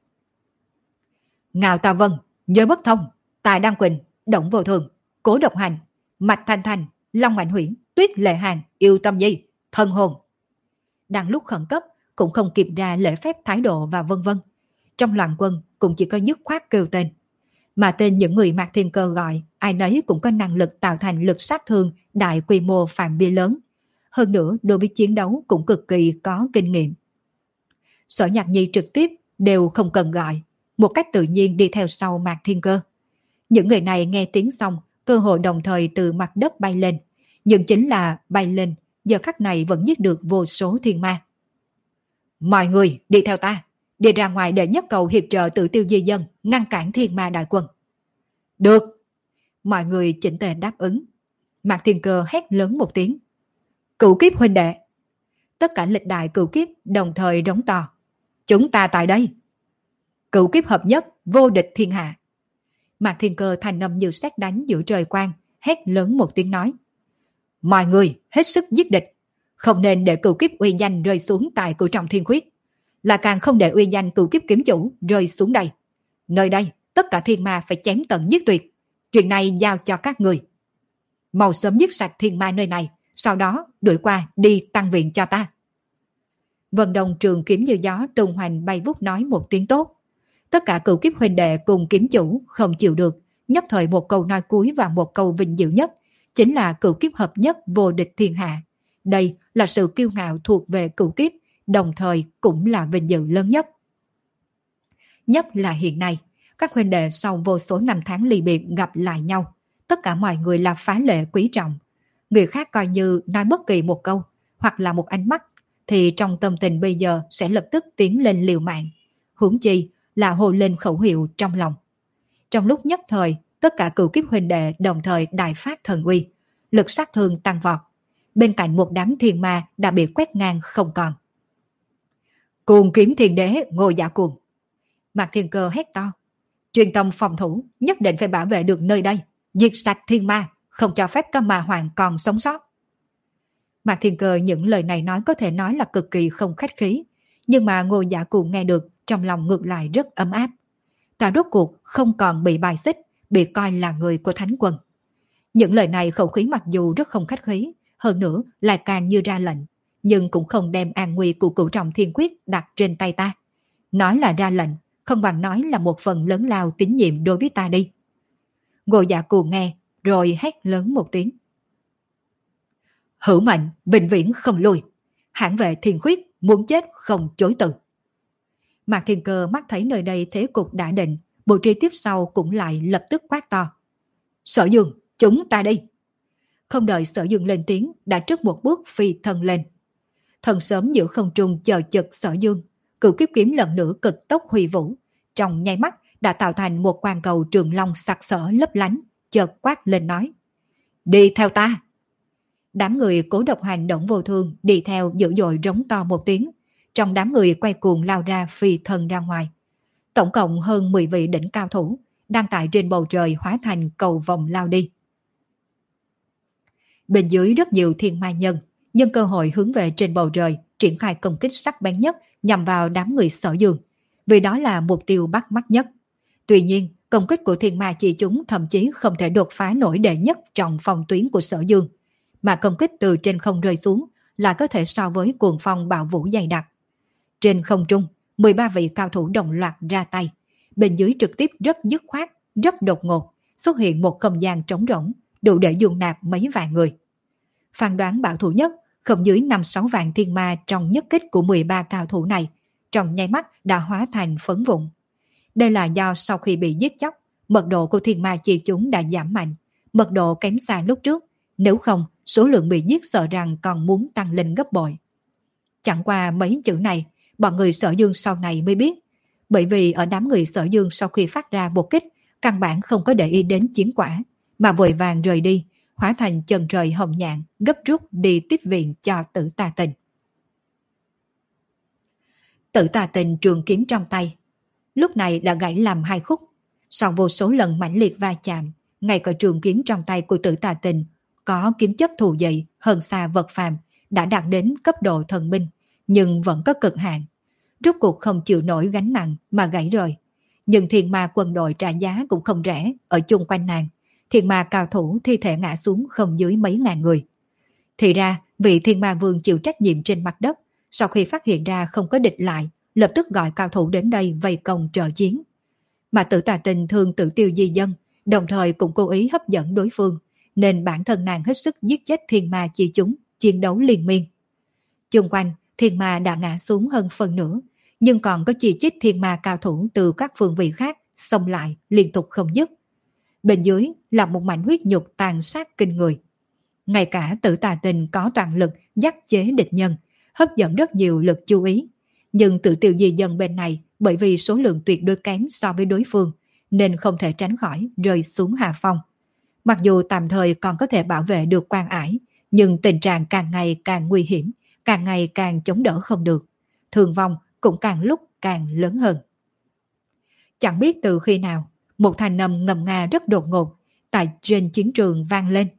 Ngạo Tà Vân, Nhớ Bất Thông, Tài Đăng Quỳnh, Động Vô Thường, Cố Độc Hành, Mạch Thanh Thanh, Long Mạnh Huyễn, Tuyết Lệ Hàng, Yêu Tâm Di, Thân Hồn. Đang lúc khẩn cấp, cũng không kịp ra lễ phép thái độ và vân vân. Trong loạn quân cũng chỉ có dứt khoát kêu tên. Mà tên những người Mạc Thiên Cơ gọi, ai nấy cũng có năng lực tạo thành lực sát thương đại quy mô phạm vi lớn. Hơn nữa đối với chiến đấu cũng cực kỳ có kinh nghiệm. Sở Nhạc Nhi trực tiếp đều không cần gọi, một cách tự nhiên đi theo sau Mạc Thiên Cơ. Những người này nghe tiếng xong, cơ hội đồng thời từ mặt đất bay lên. Nhưng chính là bay lên, giờ khắc này vẫn giết được vô số thiên ma. Mọi người đi theo ta, đi ra ngoài để nhất cầu hiệp trợ Tự Tiêu di dân, ngăn cản thiên ma đại quân. Được! Mọi người chỉnh tề đáp ứng. Mạc Thiên Cơ hét lớn một tiếng. Cửu kiếp huynh đệ! Tất cả lịch đại cửu kiếp đồng thời rống to. Chúng ta tại đây! Cửu kiếp hợp nhất, vô địch thiên hạ! Mạc Thiên Cơ thành âm như sét đánh giữa trời quang, hét lớn một tiếng nói. Mọi người hết sức giết địch, không nên để cửu kiếp uy danh rơi xuống tại Cửu Trọng Thiên Khuyết, là càng không để uy danh cửu kiếp kiếm chủ rơi xuống đây. Nơi đây tất cả thiên ma phải chém tận giết tuyệt, chuyện này giao cho các người. Mau sớm giết sạch thiên ma nơi này, sau đó đuổi qua đi tăng viện cho ta. Vân Đồng trường kiếm như gió tung hoành bay vút nói một tiếng tốt. Tất cả cửu kiếp huynh đệ cùng kiếm chủ không chịu được, nhất thời một câu nói cuối và một câu vinh diệu nhất, chính là cửu kiếp hợp nhất vô địch thiên hạ. Đây là sự kiêu ngạo thuộc về cửu kiếp, đồng thời cũng là vinh dự lớn nhất. Nhất là hiện nay, các huynh đệ sau vô số năm tháng ly biệt gặp lại nhau, tất cả mọi người là phá lệ quý trọng. Người khác coi như nói bất kỳ một câu, hoặc là một ánh mắt, thì trong tâm tình bây giờ sẽ lập tức tiến lên liều mạng. Huống chi là hô lên khẩu hiệu trong lòng. Trong lúc nhất thời, tất cả cửu kiếp huynh đệ đồng thời đại phát thần uy, lực sát thương tăng vọt. Bên cạnh một đám thiên ma đã bị quét ngang không còn. Cuồng kiếm thiên đế Ngô Dạ Cuồng! Mạc Thiên Cơ hét to. Truyền tâm phòng thủ, nhất định phải bảo vệ được nơi đây, diệt sạch thiên ma, không cho phép có ma hoàng còn sống sót. Mạc Thiên Cơ những lời này nói có thể nói là cực kỳ không khách khí, nhưng mà Ngô Dạ Cuồng nghe được trong lòng ngược lại rất ấm áp. Ta rốt cuộc không còn bị bài xích, bị coi là người của thánh quân. Những lời này khẩu khí mặc dù rất không khách khí, hơn nữa lại càng như ra lệnh, nhưng cũng không đem an nguy của cửu trọng thiên quyết đặt trên tay ta. Nói là ra lệnh, không bằng nói là một phần lớn lao tín nhiệm đối với ta đi. Ngô Dạ Cù nghe, rồi hét lớn một tiếng. Hữu mệnh, vĩnh viễn không lùi. Hãn vệ thiên khuyết, muốn chết không chối từ. Mạc Thiên Cơ mắt thấy nơi đây thế cục đã định, bộ trí tiếp sau cũng lại lập tức quát to. Sở Dương, chúng ta đi. Không đợi Sở Dương lên tiếng, đã trước một bước phi thân lên. Thần sớm giữa không trung chờ chực Sở Dương, cửu kiếp kiếm lần nữa cực tốc huy vũ, trong nháy mắt đã tạo thành một quang cầu trường long sặc sỡ lấp lánh, chợt quát lên nói. Đi theo ta. Đám người Cố Độc Hành Đổng Vô Thương đi theo dữ dội rống to một tiếng, trong đám người quay cuồng lao ra phi thân ra ngoài. Tổng cộng hơn mười vị đỉnh cao thủ, đang tại trên bầu trời hóa thành cầu vòng lao đi. Bên dưới rất nhiều thiên ma nhân, nhân cơ hội hướng về trên bầu trời, triển khai công kích sắc bén nhất nhằm vào đám người Sở Dương, vì đó là mục tiêu bắt mắt nhất. Tuy nhiên, công kích của thiên ma chi chúng thậm chí không thể đột phá nổi đệ nhất trong phòng tuyến của Sở Dương, mà công kích từ trên không rơi xuống là có thể so với cuồng phong bạo vũ dày đặc. Trên không trung, mười ba vị cao thủ đồng loạt ra tay, bên dưới trực tiếp rất dứt khoát, rất đột ngột, xuất hiện một không gian trống rỗng, đủ để dung nạp mấy vạn người. Phán đoán bảo thủ nhất, không dưới năm sáu vạn thiên ma trong nhất kích của mười ba cao thủ này, trong nháy mắt đã hóa thành phấn vụn. Đây là do sau khi bị giết chóc, mật độ của thiên ma chi chúng đã giảm mạnh, mật độ kém xa lúc trước, nếu không số lượng bị giết sợ rằng còn muốn tăng lên gấp bội. Chẳng qua mấy chữ này, bọn người Sở Dương sau này mới biết, bởi vì ở đám người Sở Dương sau khi phát ra một kích, căn bản không có để ý đến chiến quả, mà vội vàng rời đi, hóa thành chân trời hồng nhạn, gấp rút đi tiếp viện cho Tử Tà Tình. Tử Tà Tình trường kiếm trong tay, lúc này đã gãy làm hai khúc. Sau vô số lần mãnh liệt va chạm, ngay cả trường kiếm trong tay của Tử Tà Tình có kiếm chất thù dậy hơn xa vật phàm, đã đạt đến cấp độ thần binh, nhưng vẫn có cực hạn. Rốt cuộc không chịu nổi gánh nặng mà gãy rời. Nhưng thiên ma quân đội trả giá cũng không rẻ ở chung quanh nàng. Thiên ma cao thủ thi thể ngã xuống không dưới mấy ngàn người. Thì ra, vị thiên ma vương chịu trách nhiệm trên mặt đất, sau khi phát hiện ra không có địch lại, lập tức gọi cao thủ đến đây vây công trợ chiến. Mà Tử Tà Tình thương tự tiêu di dân, đồng thời cũng cố ý hấp dẫn đối phương, nên bản thân nàng hết sức giết chết thiên ma chi chúng, chiến đấu liên miên. Chung quanh, thiên ma đã ngã xuống hơn phần nửa, nhưng còn có chi chít thiên ma cao thủ từ các phương vị khác xông lại liên tục không dứt. Bên dưới là một mảnh huyết nhục tàn sát kinh người. Ngay cả Tử Tà Tình có toàn lực dắt chế địch nhân, hấp dẫn rất nhiều lực chú ý. Nhưng tự tiêu di dân bên này bởi vì số lượng tuyệt đối kém so với đối phương, nên không thể tránh khỏi rơi xuống hạ phong. Mặc dù tạm thời còn có thể bảo vệ được quan ải, nhưng tình trạng càng ngày càng nguy hiểm, càng ngày càng chống đỡ không được. Thương vong cũng càng lúc càng lớn hơn. Chẳng biết từ khi nào, một thanh âm ngầm nga rất đột ngột tại trên chiến trường vang lên.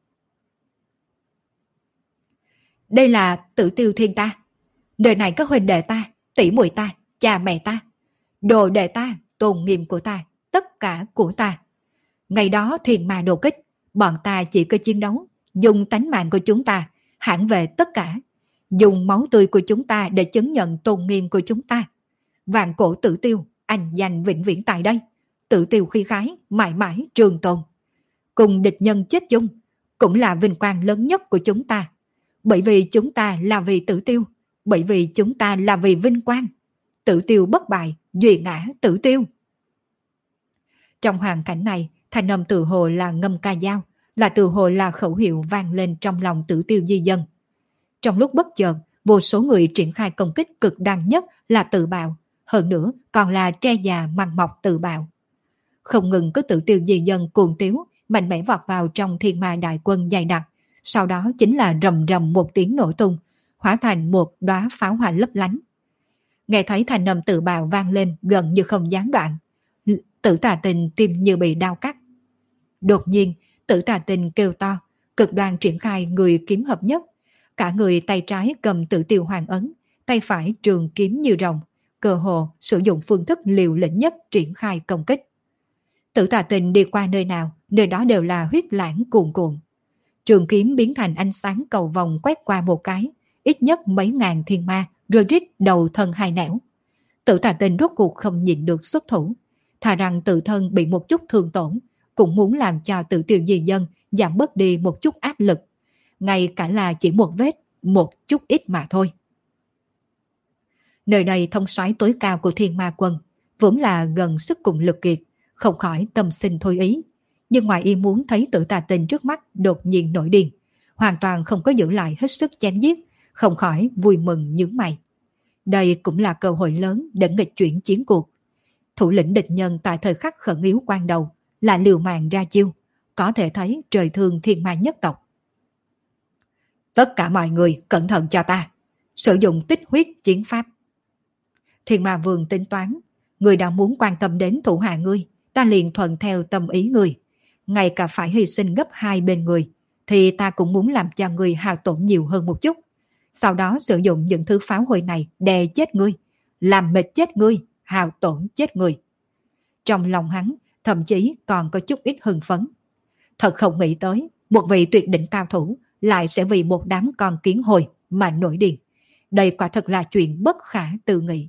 Đây là Tử Tiêu Thiên ta. Đời này có huynh đệ ta, tỷ muội ta, cha mẹ ta, đồ đệ ta, tôn nghiêm của ta, tất cả của ta. Ngày đó thiên ma đột kích, bọn ta chỉ có chiến đấu, dùng tánh mạng của chúng ta, hãn vệ tất cả, dùng máu tươi của chúng ta để chứng nhận tôn nghiêm của chúng ta. Vạn cổ Tử Tiêu, anh danh vĩnh viễn tại đây. Tử Tiêu khí khái, mãi mãi trường tồn. Cùng địch nhân chết chung, cũng là vinh quang lớn nhất của chúng ta. Bởi vì chúng ta là vì Tử Tiêu, bởi vì chúng ta là vì vinh quang. Tử Tiêu bất bại, duy ngã Tử Tiêu. Trong hoàn cảnh này, thanh âm tự hồ là ngâm ca dao, là tự hồ là khẩu hiệu vang lên trong lòng Tử Tiêu di dân. Trong lúc bất chợt, vô số người triển khai công kích cực đoan nhất là tự bạo, hơn nữa còn là tre già măng mọc tự bạo. Không ngừng có Tử Tiêu di dân cuồng tiếu, mạnh mẽ vọt vào trong thiên ma đại quân dày đặc, sau đó chính là rầm rầm một tiếng nổ tung, hóa thành một đóa pháo hoa lấp lánh. Nghe thấy thanh âm tự bạo vang lên gần như không gián đoạn, Tử Tà Tình tim như bị đau cắt. Đột nhiên, Tử Tà Tình kêu to, cực đoan triển khai người kiếm hợp nhất. Cả người tay trái cầm Tử Tiêu Hoàng ấn, tay phải trường kiếm như rồng, cơ hồ sử dụng phương thức liều lĩnh nhất triển khai công kích. Tử Tà Tình đi qua nơi nào, nơi đó đều là huyết lãng cuồn cuộn. Trường kiếm biến thành ánh sáng cầu vòng quét qua một cái, ít nhất mấy ngàn thiên ma rồi rít đầu thân hai nẻo. Tử Tà Tình rốt cuộc không nhịn được xuất thủ, thà rằng tự thân bị một chút thương tổn, cũng muốn làm cho Tử Tiêu Di Dân giảm bớt đi một chút áp lực, ngay cả là chỉ một vết, một chút ít mà thôi. Nơi đây thông soái tối cao của Thiên Ma Quân, vốn là gần sức cùng lực kiệt, không khỏi tâm sinh thôi ý. Nhưng ngoài ý muốn thấy Tử Tà Tình trước mắt đột nhiên nổi điên, hoàn toàn không có giữ lại hết sức chém giết, không khỏi vui mừng nhướng mày. Đây cũng là cơ hội lớn để nghịch chuyển chiến cuộc. Thủ lĩnh địch nhân tại thời khắc khẩn yếu quan đầu là liều mạng ra chiêu, có thể thấy trời thương thiên ma nhất tộc. Tất cả mọi người cẩn thận cho ta, sử dụng tích huyết chiến pháp. Thiên Ma Vương tính toán, người đã muốn quan tâm đến thủ hạ ngươi, ta liền thuận theo tâm ý ngươi. Ngay cả phải hy sinh gấp hai bên người, thì ta cũng muốn làm cho ngươi hao tổn nhiều hơn một chút. Sau đó sử dụng những thứ pháo hồi này đè chết ngươi, làm mệt chết ngươi, hao tổn chết ngươi. Trong lòng hắn, thậm chí còn có chút ít hưng phấn. Thật không nghĩ tới, một vị tuyệt đỉnh cao thủ lại sẽ vì một đám con kiến hồi mà nổi điên. Đây quả thật là chuyện bất khả tư nghị.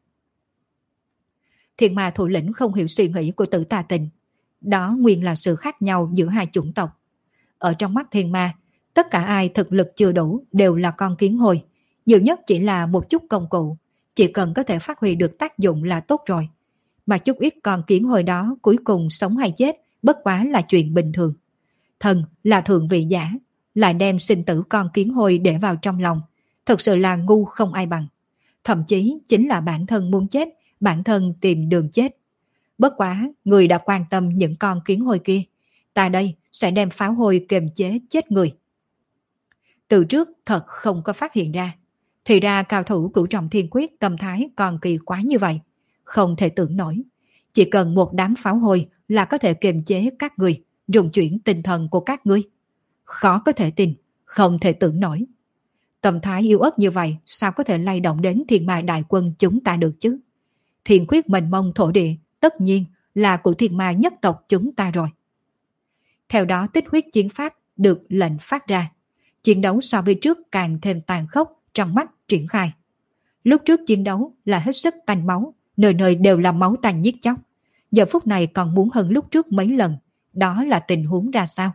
Thiên Ma thủ lĩnh không hiểu suy nghĩ của Tử Tà Tình. Đó nguyên là sự khác nhau giữa hai chủng tộc. Ở trong mắt thiên ma, tất cả ai thực lực chưa đủ đều là con kiến hồi. Nhiều nhất chỉ là một chút công cụ, chỉ cần có thể phát huy được tác dụng là tốt rồi. Mà chút ít con kiến hồi đó cuối cùng sống hay chết bất quá là chuyện bình thường. Thần là thượng vị giả, lại đem sinh tử con kiến hồi để vào trong lòng. Thật sự là ngu không ai bằng. Thậm chí chính là bản thân muốn chết, bản thân tìm đường chết. Bất quá, người đã quan tâm những con kiến hồi kia. Ta đây sẽ đem pháo hồi kiềm chế chết người. Từ trước thật không có phát hiện ra. Thì ra cao thủ cửu trọng thiên quyết tâm thái còn kỳ quái như vậy. Không thể tưởng nổi. Chỉ cần một đám pháo hồi là có thể kiềm chế các người, dùng chuyển tinh thần của các ngươi. Khó có thể tin, không thể tưởng nổi. Tâm thái yếu ớt như vậy sao có thể lay động đến thiên ma đại quân chúng ta được chứ? Thiên khuyết mênh mông thổ địa tất nhiên là của thiên ma nhất tộc chúng ta rồi. Theo đó tích huyết chiến pháp được lệnh phát ra. Chiến đấu so với trước càng thêm tàn khốc, trong mắt triển khai. Lúc trước chiến đấu là hết sức tanh máu, nơi nơi đều là máu tanh giết chóc. Giờ phút này còn muốn hơn lúc trước mấy lần. Đó là tình huống ra sao?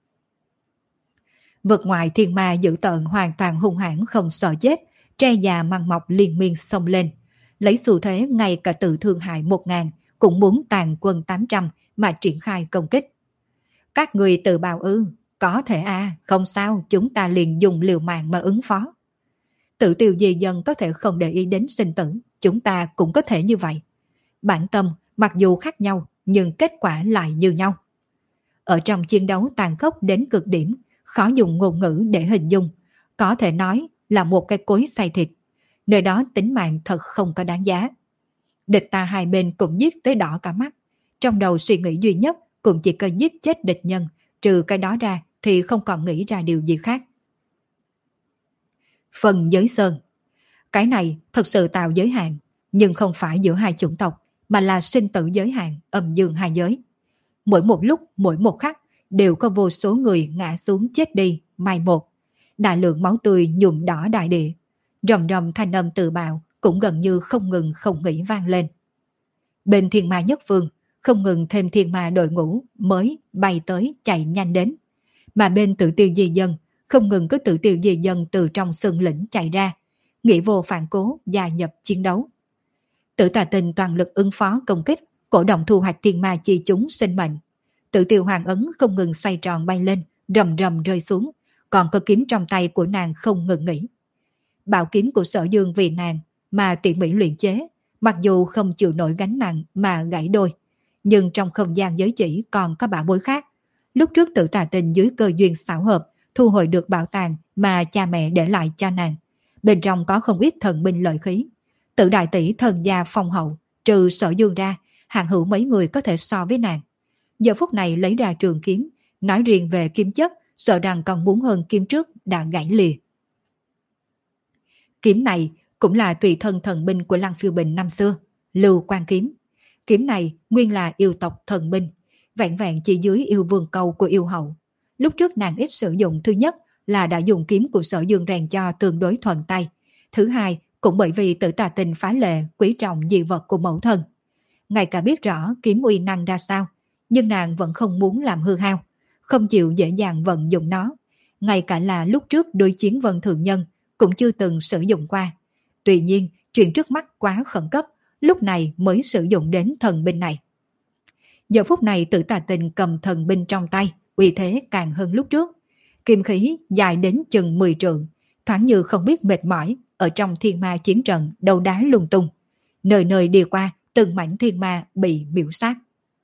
Vực ngoại thiên ma dữ tợn hoàn toàn hung hãn không sợ chết, tre già măng mọc liên miên xông lên. Lấy xu thế ngay cả tự thương hại một ngàn cũng muốn tàn quân tám trăm mà triển khai công kích. Các người tự bào ư, có thể à, không sao, chúng ta liền dùng liều mạng mà ứng phó. Tự Tiêu Di Dân có thể không để ý đến sinh tử, chúng ta cũng có thể như vậy. Bản tâm mặc dù khác nhau nhưng kết quả lại như nhau. Ở trong chiến đấu tàn khốc đến cực điểm, khó dùng ngôn ngữ để hình dung, có thể nói là một cái cối xay thịt. Nơi đó tính mạng thật không có đáng giá. Địch ta hai bên cũng giết tới đỏ cả mắt. Trong đầu suy nghĩ duy nhất cũng chỉ cần giết chết địch nhân, trừ cái đó ra thì không còn nghĩ ra điều gì khác. Phần giới sơn. Cái này thật sự tạo giới hạn, nhưng không phải giữa hai chủng tộc, mà là sinh tử giới hạn, âm dương hai giới. Mỗi một lúc, mỗi một khắc, đều có vô số người ngã xuống chết đi, mai một. Đại lượng máu tươi nhuộm đỏ đại địa. Rầm rầm thanh âm tự bạo cũng gần như không ngừng không nghỉ vang lên. Bên thiên ma nhất vương, không ngừng thêm thiên ma đội ngũ mới bay tới chạy nhanh đến. Mà bên Tự Tiêu Di Dân, không ngừng có Tự Tiêu Di Dân từ trong sương lĩnh chạy ra, nghĩ vô phản cố gia nhập chiến đấu. Tử Tà Tình toàn lực ứng phó công kích, cổ động thu hoạch thiên ma chi chúng sinh mệnh. Tự Tiêu Hoàng ấn không ngừng xoay tròn bay lên, rầm rầm rơi xuống, còn có kiếm trong tay của nàng không ngừng nghỉ. Bảo kiếm của Sở Dương vì nàng mà tỉ mỉ luyện chế, mặc dù không chịu nổi gánh nặng mà gãy đôi, nhưng trong không gian giới chỉ còn có bảo bối khác. Lúc trước Tử Tà Tình dưới cơ duyên xảo hợp thu hồi được bảo tàng mà cha mẹ để lại cho nàng. Bên trong có không ít thần binh lợi khí. Tự đại tỷ thần gia phong hậu, trừ Sở Dương ra, hạng hữu mấy người có thể so với nàng. Giờ phút này lấy ra trường kiếm, nói riêng về kiếm chất, sợ rằng còn muốn hơn kiếm trước đã gãy lìa. Kiếm này cũng là tùy thân thần binh của Lăng Phiêu Bình năm xưa, Lưu Quan Kiếm. Kiếm này nguyên là yêu tộc thần binh, vẹn vẹn chỉ dưới yêu vương cầu của yêu hậu. Lúc trước nàng ít sử dụng, thứ nhất là đã dùng kiếm của Sở Dương rèn cho tương đối thuận tay. Thứ hai, cũng bởi vì Tử Tà Tình phá lệ quý trọng dị vật của mẫu thân. Ngay cả biết rõ kiếm uy năng ra sao, nhưng nàng vẫn không muốn làm hư hao, không chịu dễ dàng vận dụng nó. Ngay cả là lúc trước đối chiến Vân Thượng Nhân cũng chưa từng sử dụng qua. Tuy nhiên, chuyện trước mắt quá khẩn cấp, lúc này mới sử dụng đến thần binh này. Giờ phút này Tử Tà Tình cầm thần binh trong tay, uy thế càng hơn lúc trước. Kim khí dài đến chừng mười trượng, thoáng như không biết mệt mỏi, ở trong thiên ma chiến trận đầu đá lung tung. Nơi nơi đi qua, từng mảnh thiên ma bị miểu sát.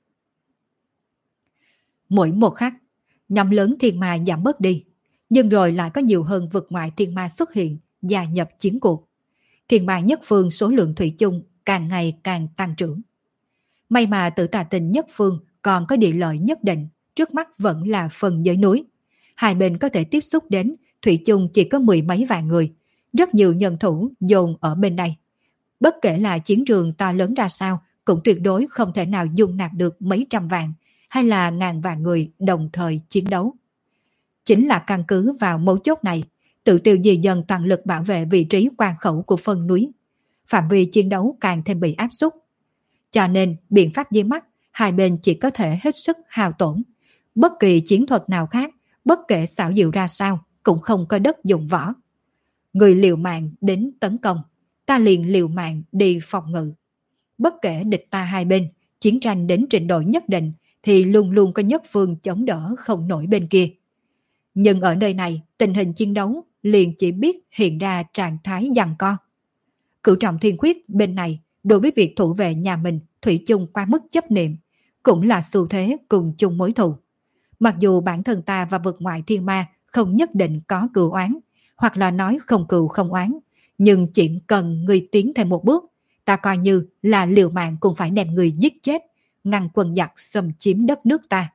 Mỗi một khắc, nhóm lớn thiên ma giảm bớt đi, nhưng rồi lại có nhiều hơn vực ngoại thiên ma xuất hiện, gia nhập chiến cuộc. Thiên ma nhất phương số lượng thủy chung càng ngày càng tăng trưởng. May mà Tử Tà Tình nhất phương còn có địa lợi nhất định, trước mắt vẫn là phần dưới núi. Hai bên có thể tiếp xúc đến, thủy chung chỉ có mười mấy vạn người, rất nhiều nhân thủ dồn ở bên đây. Bất kể là chiến trường to lớn ra sao, cũng tuyệt đối không thể nào dung nạp được mấy trăm vạn hay là ngàn vạn người đồng thời chiến đấu. Chính là căn cứ vào mấu chốt này, Tự Tiêu di dần toàn lực bảo vệ vị trí quan khẩu của phân núi. Phạm vi chiến đấu càng thêm bị áp suất. Cho nên, biện pháp dưới mắt, hai bên chỉ có thể hết sức hao tổn. Bất kỳ chiến thuật nào khác, bất kể xảo diệu ra sao, cũng không có đất dụng võ. Người liều mạng đến tấn công, ta liền liều mạng đi phòng ngự. Bất kể địch ta hai bên, chiến tranh đến trình độ nhất định thì luôn luôn có nhất phương chống đỡ không nổi bên kia. Nhưng ở nơi này, tình hình chiến đấu liền chỉ biết hiện ra trạng thái giằng co. Cửu Trọng Thiên Khuyết bên này, đối với việc thủ vệ nhà mình thủy chung qua mức chấp niệm, cũng là xu thế cùng chung mối thù. Mặc dù bản thân ta và vực ngoại thiên ma không nhất định có cừu oán, hoặc là nói không cừu không oán, nhưng chỉ cần người tiến thêm một bước, ta coi như là liều mạng cũng phải đem người giết chết, ngăn quân giặc xâm chiếm đất nước ta.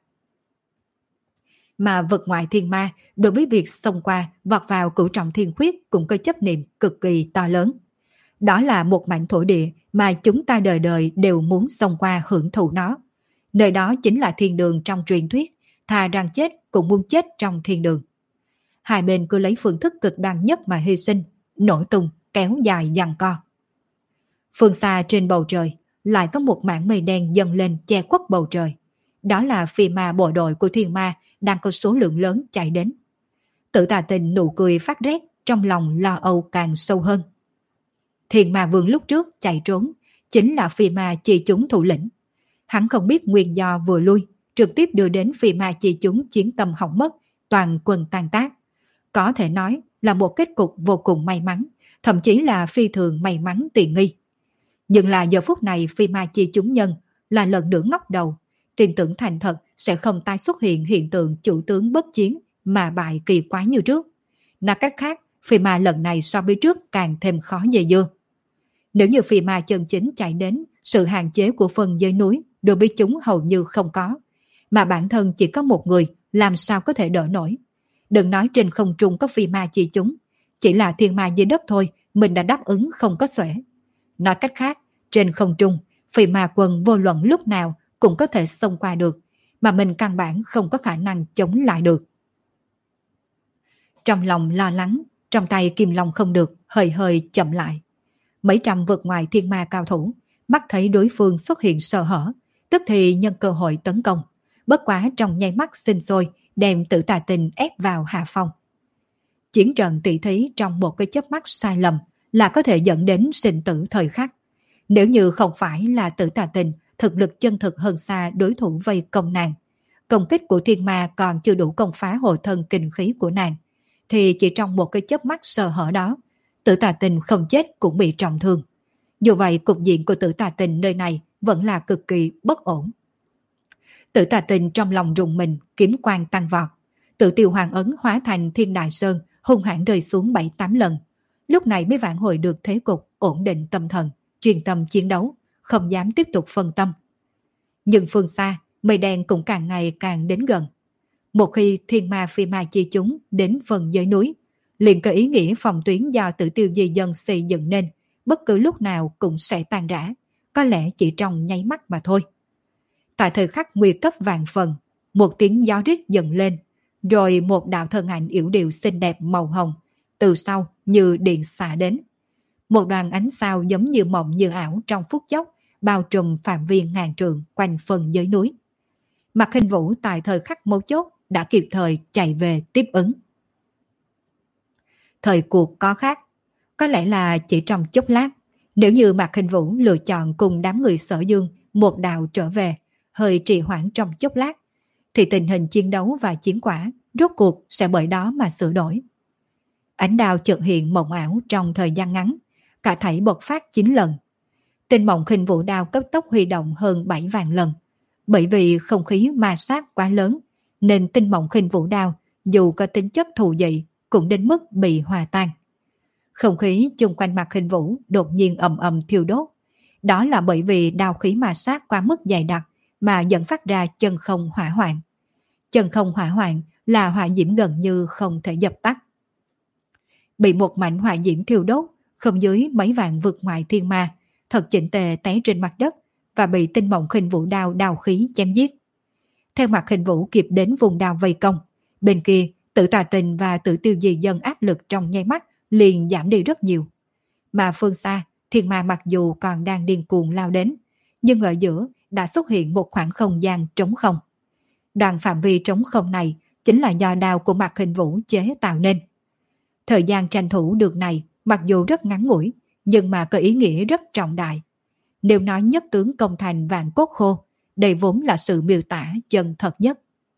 Mà vực ngoại thiên ma đối với việc xông qua vọt vào Cửu Trọng Thiên Khuyết cũng có chấp niệm cực kỳ to lớn. Đó là một mảnh thổ địa mà chúng ta đời đời đều muốn xông qua hưởng thụ nó. Nơi đó chính là thiên đường trong truyền thuyết, thà rằng chết cũng muốn chết trong thiên đường. Hai bên cứ lấy phương thức cực đoan nhất mà hy sinh, nổi tung, kéo dài giằng co. Phương xa trên bầu trời, lại có một mảng mây đen dâng lên che khuất bầu trời. Đó là phi ma bộ đội của thiên ma đang có số lượng lớn chạy đến. Tử Tà Tình nụ cười phát rét, trong lòng lo âu càng sâu hơn. Thiên ma vương lúc trước chạy trốn, chính là phi ma chi chúng thủ lĩnh. Hắn không biết nguyên do vừa lui, trực tiếp đưa đến phi ma chi chúng chiến tâm hỏng mất, toàn quân tan tác. Có thể nói là một kết cục vô cùng may mắn, thậm chí là phi thường may mắn tiện nghi. Nhưng là giờ phút này phi ma chi chúng nhân là lần nữa ngóc đầu, tin tưởng thành thật sẽ không tái xuất hiện hiện tượng chủ tướng bất chiến mà bại kỳ quái như trước. Nói cách khác, phi ma lần này so với trước càng thêm khó dè dưa. Nếu như phi ma chân chính chạy đến, sự hạn chế của phần dưới núi đối với chúng hầu như không có, mà bản thân chỉ có một người, làm sao có thể đỡ nổi. Đừng nói trên không trung có phi ma chi chúng, chỉ là thiên ma dưới đất thôi, mình đã đáp ứng không có xuể. Nói cách khác, trên không trung, phi ma quân vô luận lúc nào cũng có thể xông qua được, mà mình căn bản không có khả năng chống lại được. Trong lòng lo lắng, trong tay kim long không được, hơi hơi chậm lại. Mấy trăm vượt ngoài thiên ma cao thủ, mắt thấy đối phương xuất hiện sơ hở, tức thì nhân cơ hội tấn công. Bất quá trong nháy mắt sinh sôi, đem Tử Tà Tình ép vào hạ phong. Chiến trận tỷ thí trong một cái chớp mắt sai lầm là có thể dẫn đến sinh tử thời khắc. Nếu như không phải là Tử Tà Tình thực lực chân thực hơn xa đối thủ vây công nàng, công kích của thiên ma còn chưa đủ công phá hộ thân kinh khí của nàng, thì chỉ trong một cái chớp mắt sơ hở đó, Tử Tà Tình không chết cũng bị trọng thương. Dù vậy, cục diện của Tử Tà Tình nơi này vẫn là cực kỳ bất ổn. Tử Tà Tình trong lòng rùng mình, kiếm quang tăng vọt. Tự Tiêu Hoàng ấn hóa thành Thiên Đại Sơn, hung hãn rơi xuống bảy tám lần. Lúc này mới vãn hồi được thế cục, ổn định tâm thần, chuyên tâm chiến đấu, không dám tiếp tục phân tâm. Nhưng phương xa, mây đen cũng càng ngày càng đến gần. Một khi thiên ma phi ma chi chúng đến phần dưới núi, liền có ý nghĩa phòng tuyến do Tử Tiêu Di Dân xây dựng nên, bất cứ lúc nào cũng sẽ tan rã, có lẽ chỉ trong nháy mắt mà thôi. Tại thời khắc nguy cấp vạn phần, một tiếng gió rít dần lên, rồi một đạo thân ảnh yểu điệu xinh đẹp màu hồng, từ sau như điện xạ đến. Một đoàn ánh sao giống như mộng như ảo trong phút chốc, bao trùm phạm vi ngàn trượng quanh phần dưới núi. Mạc Khinh Vũ tại thời khắc mấu chốt đã kịp thời chạy về tiếp ứng. Thời cuộc có khác, có lẽ là chỉ trong chốc lát, nếu như Mạc Khinh Vũ lựa chọn cùng đám người Sở Dương một đạo trở về, hơi trì hoãn trong chốc lát, thì tình hình chiến đấu và chiến quả rốt cuộc sẽ bởi đó mà sửa đổi. Ánh đao chợt hiện mộng ảo trong thời gian ngắn, cả thảy bộc phát chín lần. Tinh Mộng Khinh Vũ đao cấp tốc huy động hơn bảy vạn lần. Bởi vì không khí ma sát quá lớn, nên Tinh Mộng Khinh Vũ đao dù có tính chất thù dị cũng đến mức bị hòa tan. Không khí chung quanh Mạc Khinh Vũ đột nhiên ầm ầm thiêu đốt. Đó là bởi vì đao khí ma sát quá mức dày đặc mà dẫn phát ra chân không hỏa hoạn. Chân không hỏa hoạn là hỏa diễm gần như không thể dập tắt. Bị một mảnh hỏa diễm thiêu đốt, không dưới mấy vạn vực ngoại thiên ma, thật chỉnh tề té trên mặt đất và bị Tinh Mộng Khinh Vũ đao đao khí chém giết. Theo Mạc Khinh Vũ kịp đến vùng đao vây công, bên kia Tử Tà Tình và Tử Tiêu Di Dân áp lực trong nháy mắt liền giảm đi rất nhiều. Mà phương xa, thiên ma mặc dù còn đang điên cuồng lao đến, nhưng ở giữa đã xuất hiện một khoảng không gian trống không. Đoạn phạm vi trống không này chính là do đao của Mạc Khinh Vũ chế tạo nên. Thời gian tranh thủ được này mặc dù rất ngắn ngủi, nhưng mà có ý nghĩa rất trọng đại. Nếu nói nhất tướng công thành vạn cốt khô, đây vốn là sự miêu tả chân thật nhất.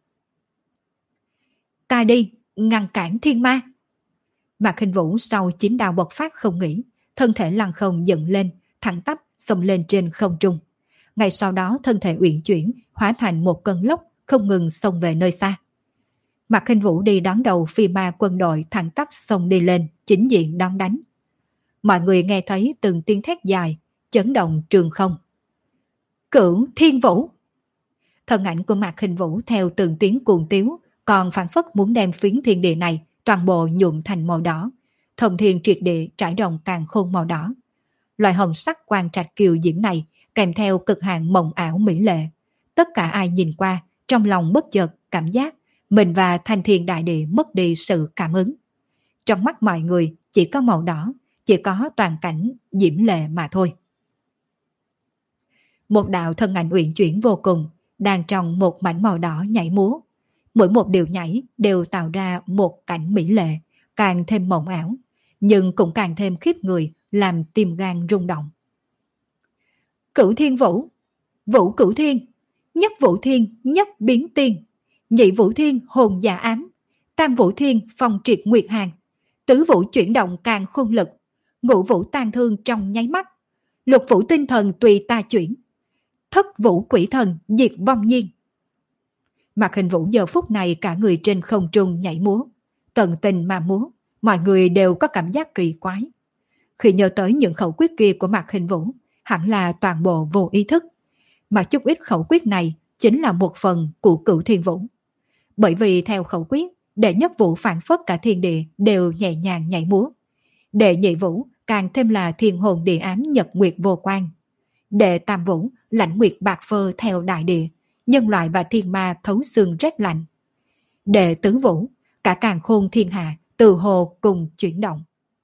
Ta đi, ngăn cản thiên ma. Mạc Khinh Vũ sau chín đao bộc phát không nghỉ, thân thể lăng không dựng lên, thẳng tắp xông lên trên không trung. Ngay sau đó thân thể uyển chuyển, hóa thành một cơn lốc không ngừng xông về nơi xa. Mạc Khinh Vũ đi đón đầu phi ma quân đội thẳng tắp xông đi lên, chính diện đón đánh. Mọi người nghe thấy từng tiếng thét dài, chấn động trường không. Cửu Thiên Vũ! Thân ảnh của Mạc Khinh Vũ theo từng tiếng cuồng tiếu, còn phản phất muốn đem phiến thiên địa này toàn bộ nhuộm thành màu đỏ. Thông thiên triệt địa trải rộng càn khôn màu đỏ. Loại hồng sắc quang trạch kiều diễm này kèm theo cực hạn mộng ảo mỹ lệ. Tất cả ai nhìn qua, trong lòng bất chợt cảm giác mình và thanh thiên đại địa mất đi sự cảm ứng. Trong mắt mọi người chỉ có màu đỏ, chỉ có toàn cảnh diễm lệ mà thôi. Một đạo thân ảnh uyển chuyển vô cùng, đang trong một mảnh màu đỏ nhảy múa. Mỗi một điều nhảy đều tạo ra một cảnh mỹ lệ, càng thêm mộng ảo, nhưng cũng càng thêm khiếp người, làm tim gan rung động. Cửu Thiên Vũ, Vũ Cửu Thiên, Nhất Vũ Thiên, Nhất Biến Tiên, Nhị Vũ Thiên hồn dạ ám, Tam Vũ Thiên phong triệt nguyệt hàng, Tứ Vũ chuyển động càng khôn lực, Ngũ Vũ tan thương trong nháy mắt, Lục Vũ tinh thần tùy ta chuyển, Thất Vũ quỷ thần diệt vong nhiên. Mạc Khinh Vũ giờ phút này cả người trên không trung nhảy múa, tận tình mà múa, mọi người đều có cảm giác kỳ quái. Khi nhớ tới những khẩu quyết kia của Mạc Khinh Vũ, hẳn là toàn bộ vô ý thức, mà chút ít khẩu quyết này chính là một phần của Cửu Thiên Vũ. Bởi vì theo khẩu quyết, đệ nhất vũ phản phất cả thiên địa đều nhẹ nhàng nhảy múa. Đệ nhị vũ càng thêm là thiên hồn địa ám nhật nguyệt vô quan. Đệ tam vũ lãnh nguyệt bạc phơ theo đại địa, nhân loại và thiên ma thấu xương rét lạnh. Đệ tứ vũ, cả càn khôn thiên hạ từ hồ cùng chuyển động.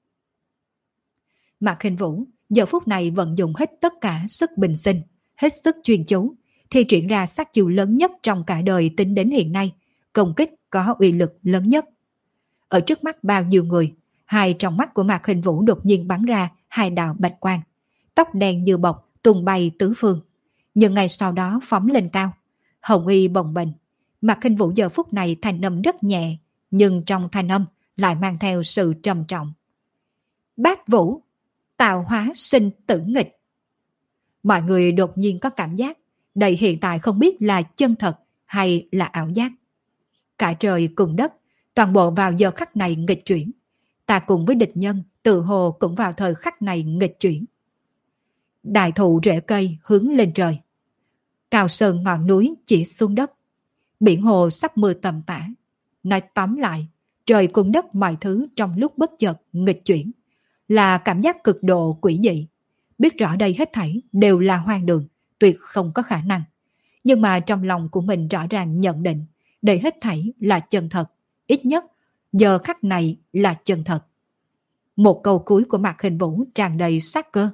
Mạc Khinh Vũ giờ phút này vận dụng hết tất cả sức bình sinh, hết sức chuyên chú, thì triển ra sát chiêu lớn nhất trong cả đời tính đến hiện nay, công kích có uy lực lớn nhất. Ở trước mắt bao nhiêu người, hai trong mắt của Mạc Khinh Vũ đột nhiên bắn ra hai đạo bạch quang, tóc đen như bọc tung bay tứ phương, nhưng ngay sau đó phóng lên cao, hồng y bồng bềnh. Mạc Khinh Vũ giờ phút này thanh âm rất nhẹ, nhưng trong thanh âm lại mang theo sự trầm trọng. Bát Vũ, tạo hóa sinh tử nghịch. Mọi người đột nhiên có cảm giác đây hiện tại không biết là chân thật hay là ảo giác. Cả trời cùng đất, toàn bộ vào giờ khắc này nghịch chuyển. Ta cùng với địch nhân tự hồ cũng vào thời khắc này nghịch chuyển. Đại thụ rễ cây hướng lên trời, cao sơn ngọn núi chỉ xuống đất, biển hồ sắp mưa tầm tã. Nói tóm lại, trời cùng đất mọi thứ trong lúc bất chợt nghịch chuyển, là cảm giác cực độ quỷ dị. Biết rõ đây hết thảy đều là hoang đường, tuyệt không có khả năng. Nhưng mà trong lòng của mình rõ ràng nhận định, đây hết thảy là chân thật, ít nhất giờ khắc này là chân thật. Một câu cuối của Mạc Hình Vũ tràn đầy sát cơ.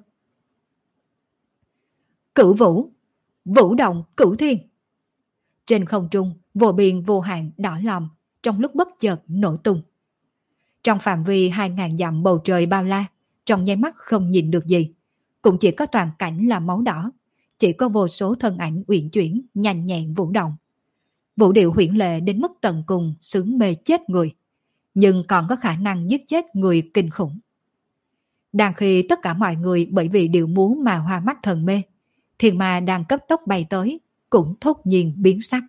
Cửu vũ, vũ động cửu thiên. Trên không trung, vô biên vô hạn đỏ lòm, trong lúc bất chợt nổ tung. Trong phạm vi hai ngàn dặm bầu trời bao la, trong nháy mắt không nhìn được gì, cũng chỉ có toàn cảnh là máu đỏ, chỉ có vô số thân ảnh uyển chuyển, nhanh nhẹn vũ động. Vũ điệu huyễn lệ đến mức tận cùng, sướng mê chết người, nhưng còn có khả năng giết chết người kinh khủng. Đang khi tất cả mọi người bởi vì điệu múa mà hoa mắt thần mê, thiên ma đang cấp tốc bay tới, cũng thốt nhiên biến sắc.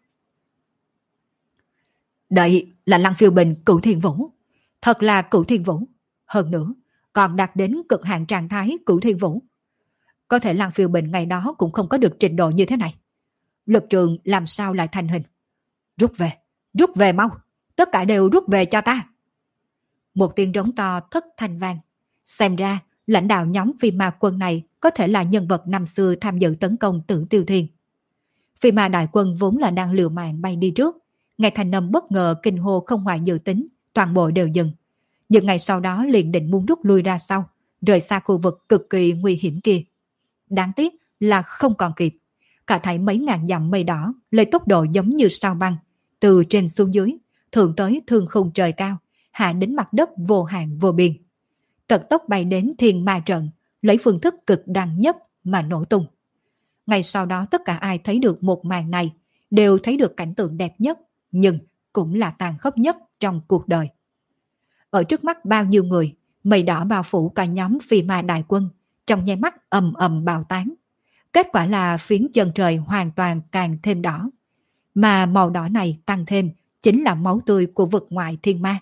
Đây là Lăng Phiêu Bình Cửu Thiên Vũ, thật là Cửu Thiên Vũ, hơn nữa còn đạt đến cực hạn trạng thái Cửu Thiên Vũ. Có thể Lăng Phiêu Bình ngày đó cũng không có được trình độ như thế này. Lực trường làm sao lại thành hình? Rút về, rút về mau, tất cả đều rút về cho ta. Một tiếng rống to thất thanh vang. Xem ra lãnh đạo nhóm phi ma quân này có thể là nhân vật năm xưa tham dự tấn công Tử Tiêu Thiên. Phi ma đại quân vốn là đang liều mạng bay đi trước, nghe thanh âm bất ngờ kinh hô không ngoài dự tính, toàn bộ đều dừng. Nhưng ngày sau đó liền định muốn rút lui ra sau, rời xa khu vực cực kỳ nguy hiểm kia. Đáng tiếc là không còn kịp. Cả thảy mấy ngàn dặm mây đỏ lấy tốc độ giống như sao băng, từ trên xuống dưới, thượng tới thương khung trời cao, hạ đến mặt đất vô hạn vô biên. Tật tốc bay đến thiên ma trận, lấy phương thức cực đoan nhất mà nổ tung. Ngày sau đó tất cả ai thấy được một màn này đều thấy được cảnh tượng đẹp nhất, nhưng cũng là tàn khốc nhất trong cuộc đời. Ở trước mắt bao nhiêu người, mây đỏ bao phủ cả nhóm phi ma đại quân, trong nháy mắt ầm ầm bào tán. Kết quả là phiến chân trời hoàn toàn càng thêm đỏ. Mà màu đỏ này tăng thêm chính là máu tươi của vực ngoại thiên ma.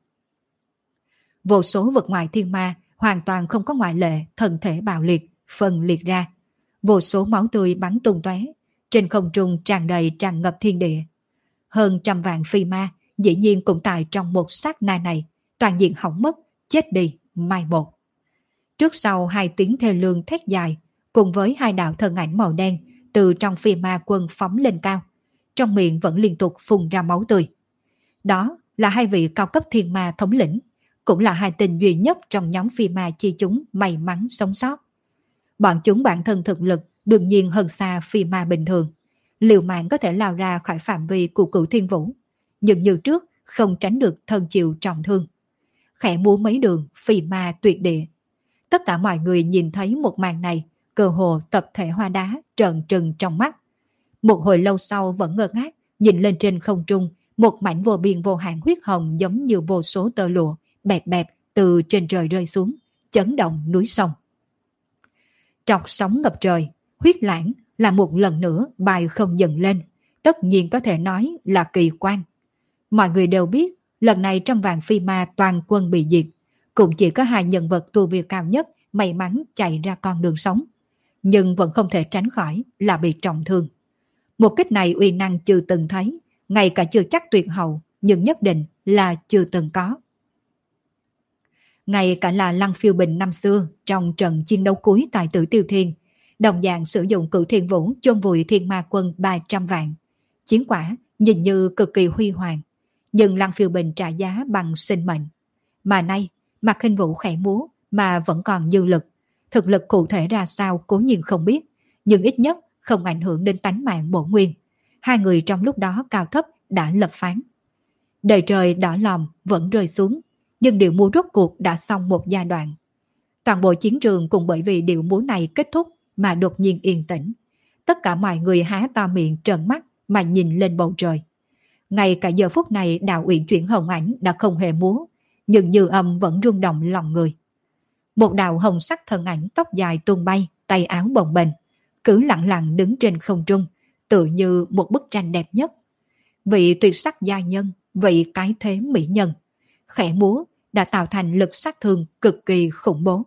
Vô số vực ngoại thiên ma hoàn toàn không có ngoại lệ, thân thể bạo liệt, phân liệt ra. Vô số máu tươi bắn tung tóe, trên không trung tràn đầy tràn ngập thiên địa. Hơn trăm vạn phi ma dĩ nhiên cũng tại trong một sát na này, toàn diện hỏng mất, chết đi, mai một. Trước sau hai tiếng thê lương thét dài, cùng với hai đạo thân ảnh màu đen từ trong phi ma quân phóng lên cao, trong miệng vẫn liên tục phun ra máu tươi. Đó là hai vị cao cấp thiên ma thống lĩnh, cũng là hai tên duy nhất trong nhóm phi ma chi chúng may mắn sống sót. Bọn chúng bản thân thực lực đương nhiên hơn xa phi ma bình thường, liều mạng có thể lao ra khỏi phạm vi của Cửu Thiên Vũ, nhưng như trước không tránh được thân chịu trọng thương. Khẽ múa mấy đường phi ma tuyệt địa. Tất cả mọi người nhìn thấy một màn này, cơ hồ tập thể hoa đá trợn trừng trong mắt. Một hồi lâu sau vẫn ngơ ngác nhìn lên trên không trung, một mảnh vô biên vô hạn huyết hồng giống như vô số tơ lụa bẹp bẹp từ trên trời rơi xuống, chấn động núi sông. Trọc sóng ngập trời, huyết lãng là một lần nữa bài không dần lên, tất nhiên có thể nói là kỳ quan. Mọi người đều biết, lần này trong vạn phi ma toàn quân bị diệt, cũng chỉ có hai nhân vật tu vi cao nhất may mắn chạy ra con đường sống, nhưng vẫn không thể tránh khỏi là bị trọng thương. Một kích này uy năng chưa từng thấy, ngay cả chưa chắc tuyệt hậu, nhưng nhất định là chưa từng có. Ngay cả là Lăng Phiêu Bình năm xưa trong trận chiến đấu cuối tại Tử Tiêu Thiên, đồng dạng sử dụng Cửu Thiên Vũ chôn vùi thiên ma quân ba trăm vạn. Chiến quả nhìn như cực kỳ huy hoàng, nhưng Lăng Phiêu Bình trả giá bằng sinh mệnh. Mà nay, Mạc Hình Vũ khẽ múa mà vẫn còn dư lực. Thực lực cụ thể ra sao cố nhiên không biết, nhưng ít nhất không ảnh hưởng đến tánh mạng bổn nguyên. Hai người trong lúc đó cao thấp đã lập phán. Đời trời đỏ lòm vẫn rơi xuống, nhưng điệu múa rốt cuộc đã xong một giai đoạn. Toàn bộ chiến trường cũng bởi vì điệu múa này kết thúc mà đột nhiên yên tĩnh. Tất cả mọi người há to miệng trợn mắt mà nhìn lên bầu trời. Ngay cả giờ phút này đạo uyển chuyển hồng ảnh đã không hề múa, nhưng dư âm vẫn rung động lòng người. Một đạo hồng sắc thân ảnh tóc dài tung bay, tay áo bồng bềnh, cứ lặng lặng đứng trên không trung, tự như một bức tranh đẹp nhất. Vị tuyệt sắc gia nhân, vị cái thế mỹ nhân, khẽ múa đã tạo thành lực sát thương cực kỳ khủng bố.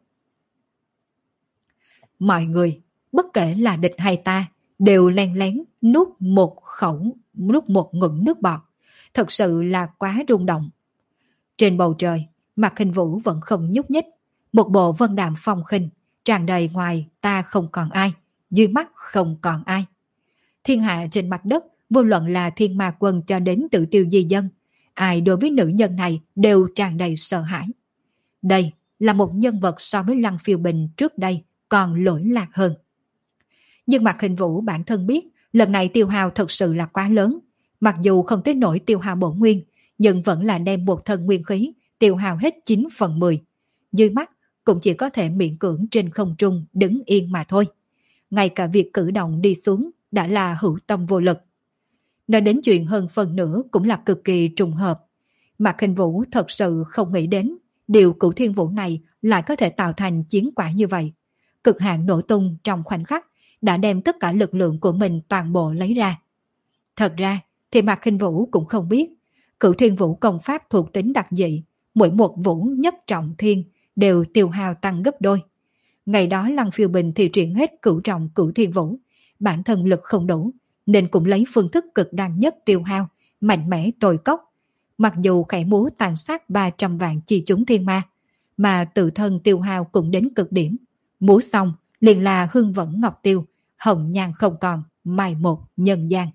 Mọi người, bất kể là địch hay ta, đều len lén nuốt một khẩu, nuốt một ngụm nước bọt. Thật sự là quá rung động. Trên bầu trời, Mạc Khinh Vũ vẫn không nhúc nhích, một bộ vân đạm phong khinh, tràn đầy ngoài ta không còn ai, dưới mắt không còn ai. Thiên hạ trên mặt đất, vô luận là thiên ma quân cho đến tự tiêu di dân, ai đối với nữ nhân này đều tràn đầy sợ hãi. Đây là một nhân vật so với Lăng Phiêu Bình trước đây còn lỗi lạc hơn. Nhưng Mạc Khinh Vũ bản thân biết lần này tiêu hao thật sự là quá lớn. Mặc dù không tới nổi tiêu hao bổ nguyên, nhưng vẫn là đem một thân nguyên khí tiêu hao hết chín phần mười. Dưới mắt cũng chỉ có thể miễn cưỡng trên không trung đứng yên mà thôi. Ngay cả việc cử động đi xuống đã là hữu tâm vô lực. Nói đến chuyện hơn phần nữa cũng là cực kỳ trùng hợp. Mạc Khinh Vũ thật sự không nghĩ đến điều Cửu Thiên Vũ này lại có thể tạo thành chiến quả như vậy. Cực hạn nổ tung trong khoảnh khắc đã đem tất cả lực lượng của mình toàn bộ lấy ra. Thật ra thì Mạc Khinh Vũ cũng không biết Cửu Thiên Vũ công pháp thuộc tính đặc dị, mỗi một vũ nhất trọng thiên đều tiêu hao tăng gấp đôi. Ngày đó Lăng Phiêu Bình thì triển hết cửu trọng Cửu Thiên Vũ, bản thân lực không đủ nên cũng lấy phương thức cực đoan nhất tiêu hao, mạnh mẽ tồi cốc. Mặc dù khẽ múa tàn sát ba trăm vạn chi chúng thiên ma, mà tự thân tiêu hao cũng đến cực điểm. Múa xong liền là hương vẫn ngọc tiêu, hồng nhan không còn, mai một nhân gian.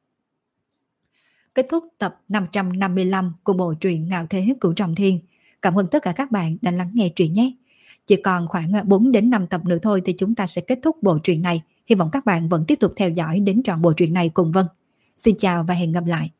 Kết thúc tập năm trăm năm mươi lăm của bộ truyện Ngạo Thế Cửu Trọng Thiên. Cảm ơn tất cả các bạn đã lắng nghe truyện nhé. Chỉ còn khoảng bốn đến năm tập nữa thôi thì chúng ta sẽ kết thúc bộ truyện này. Hy vọng các bạn vẫn tiếp tục theo dõi đến trọn bộ truyện này cùng Vân. Xin chào và hẹn gặp lại.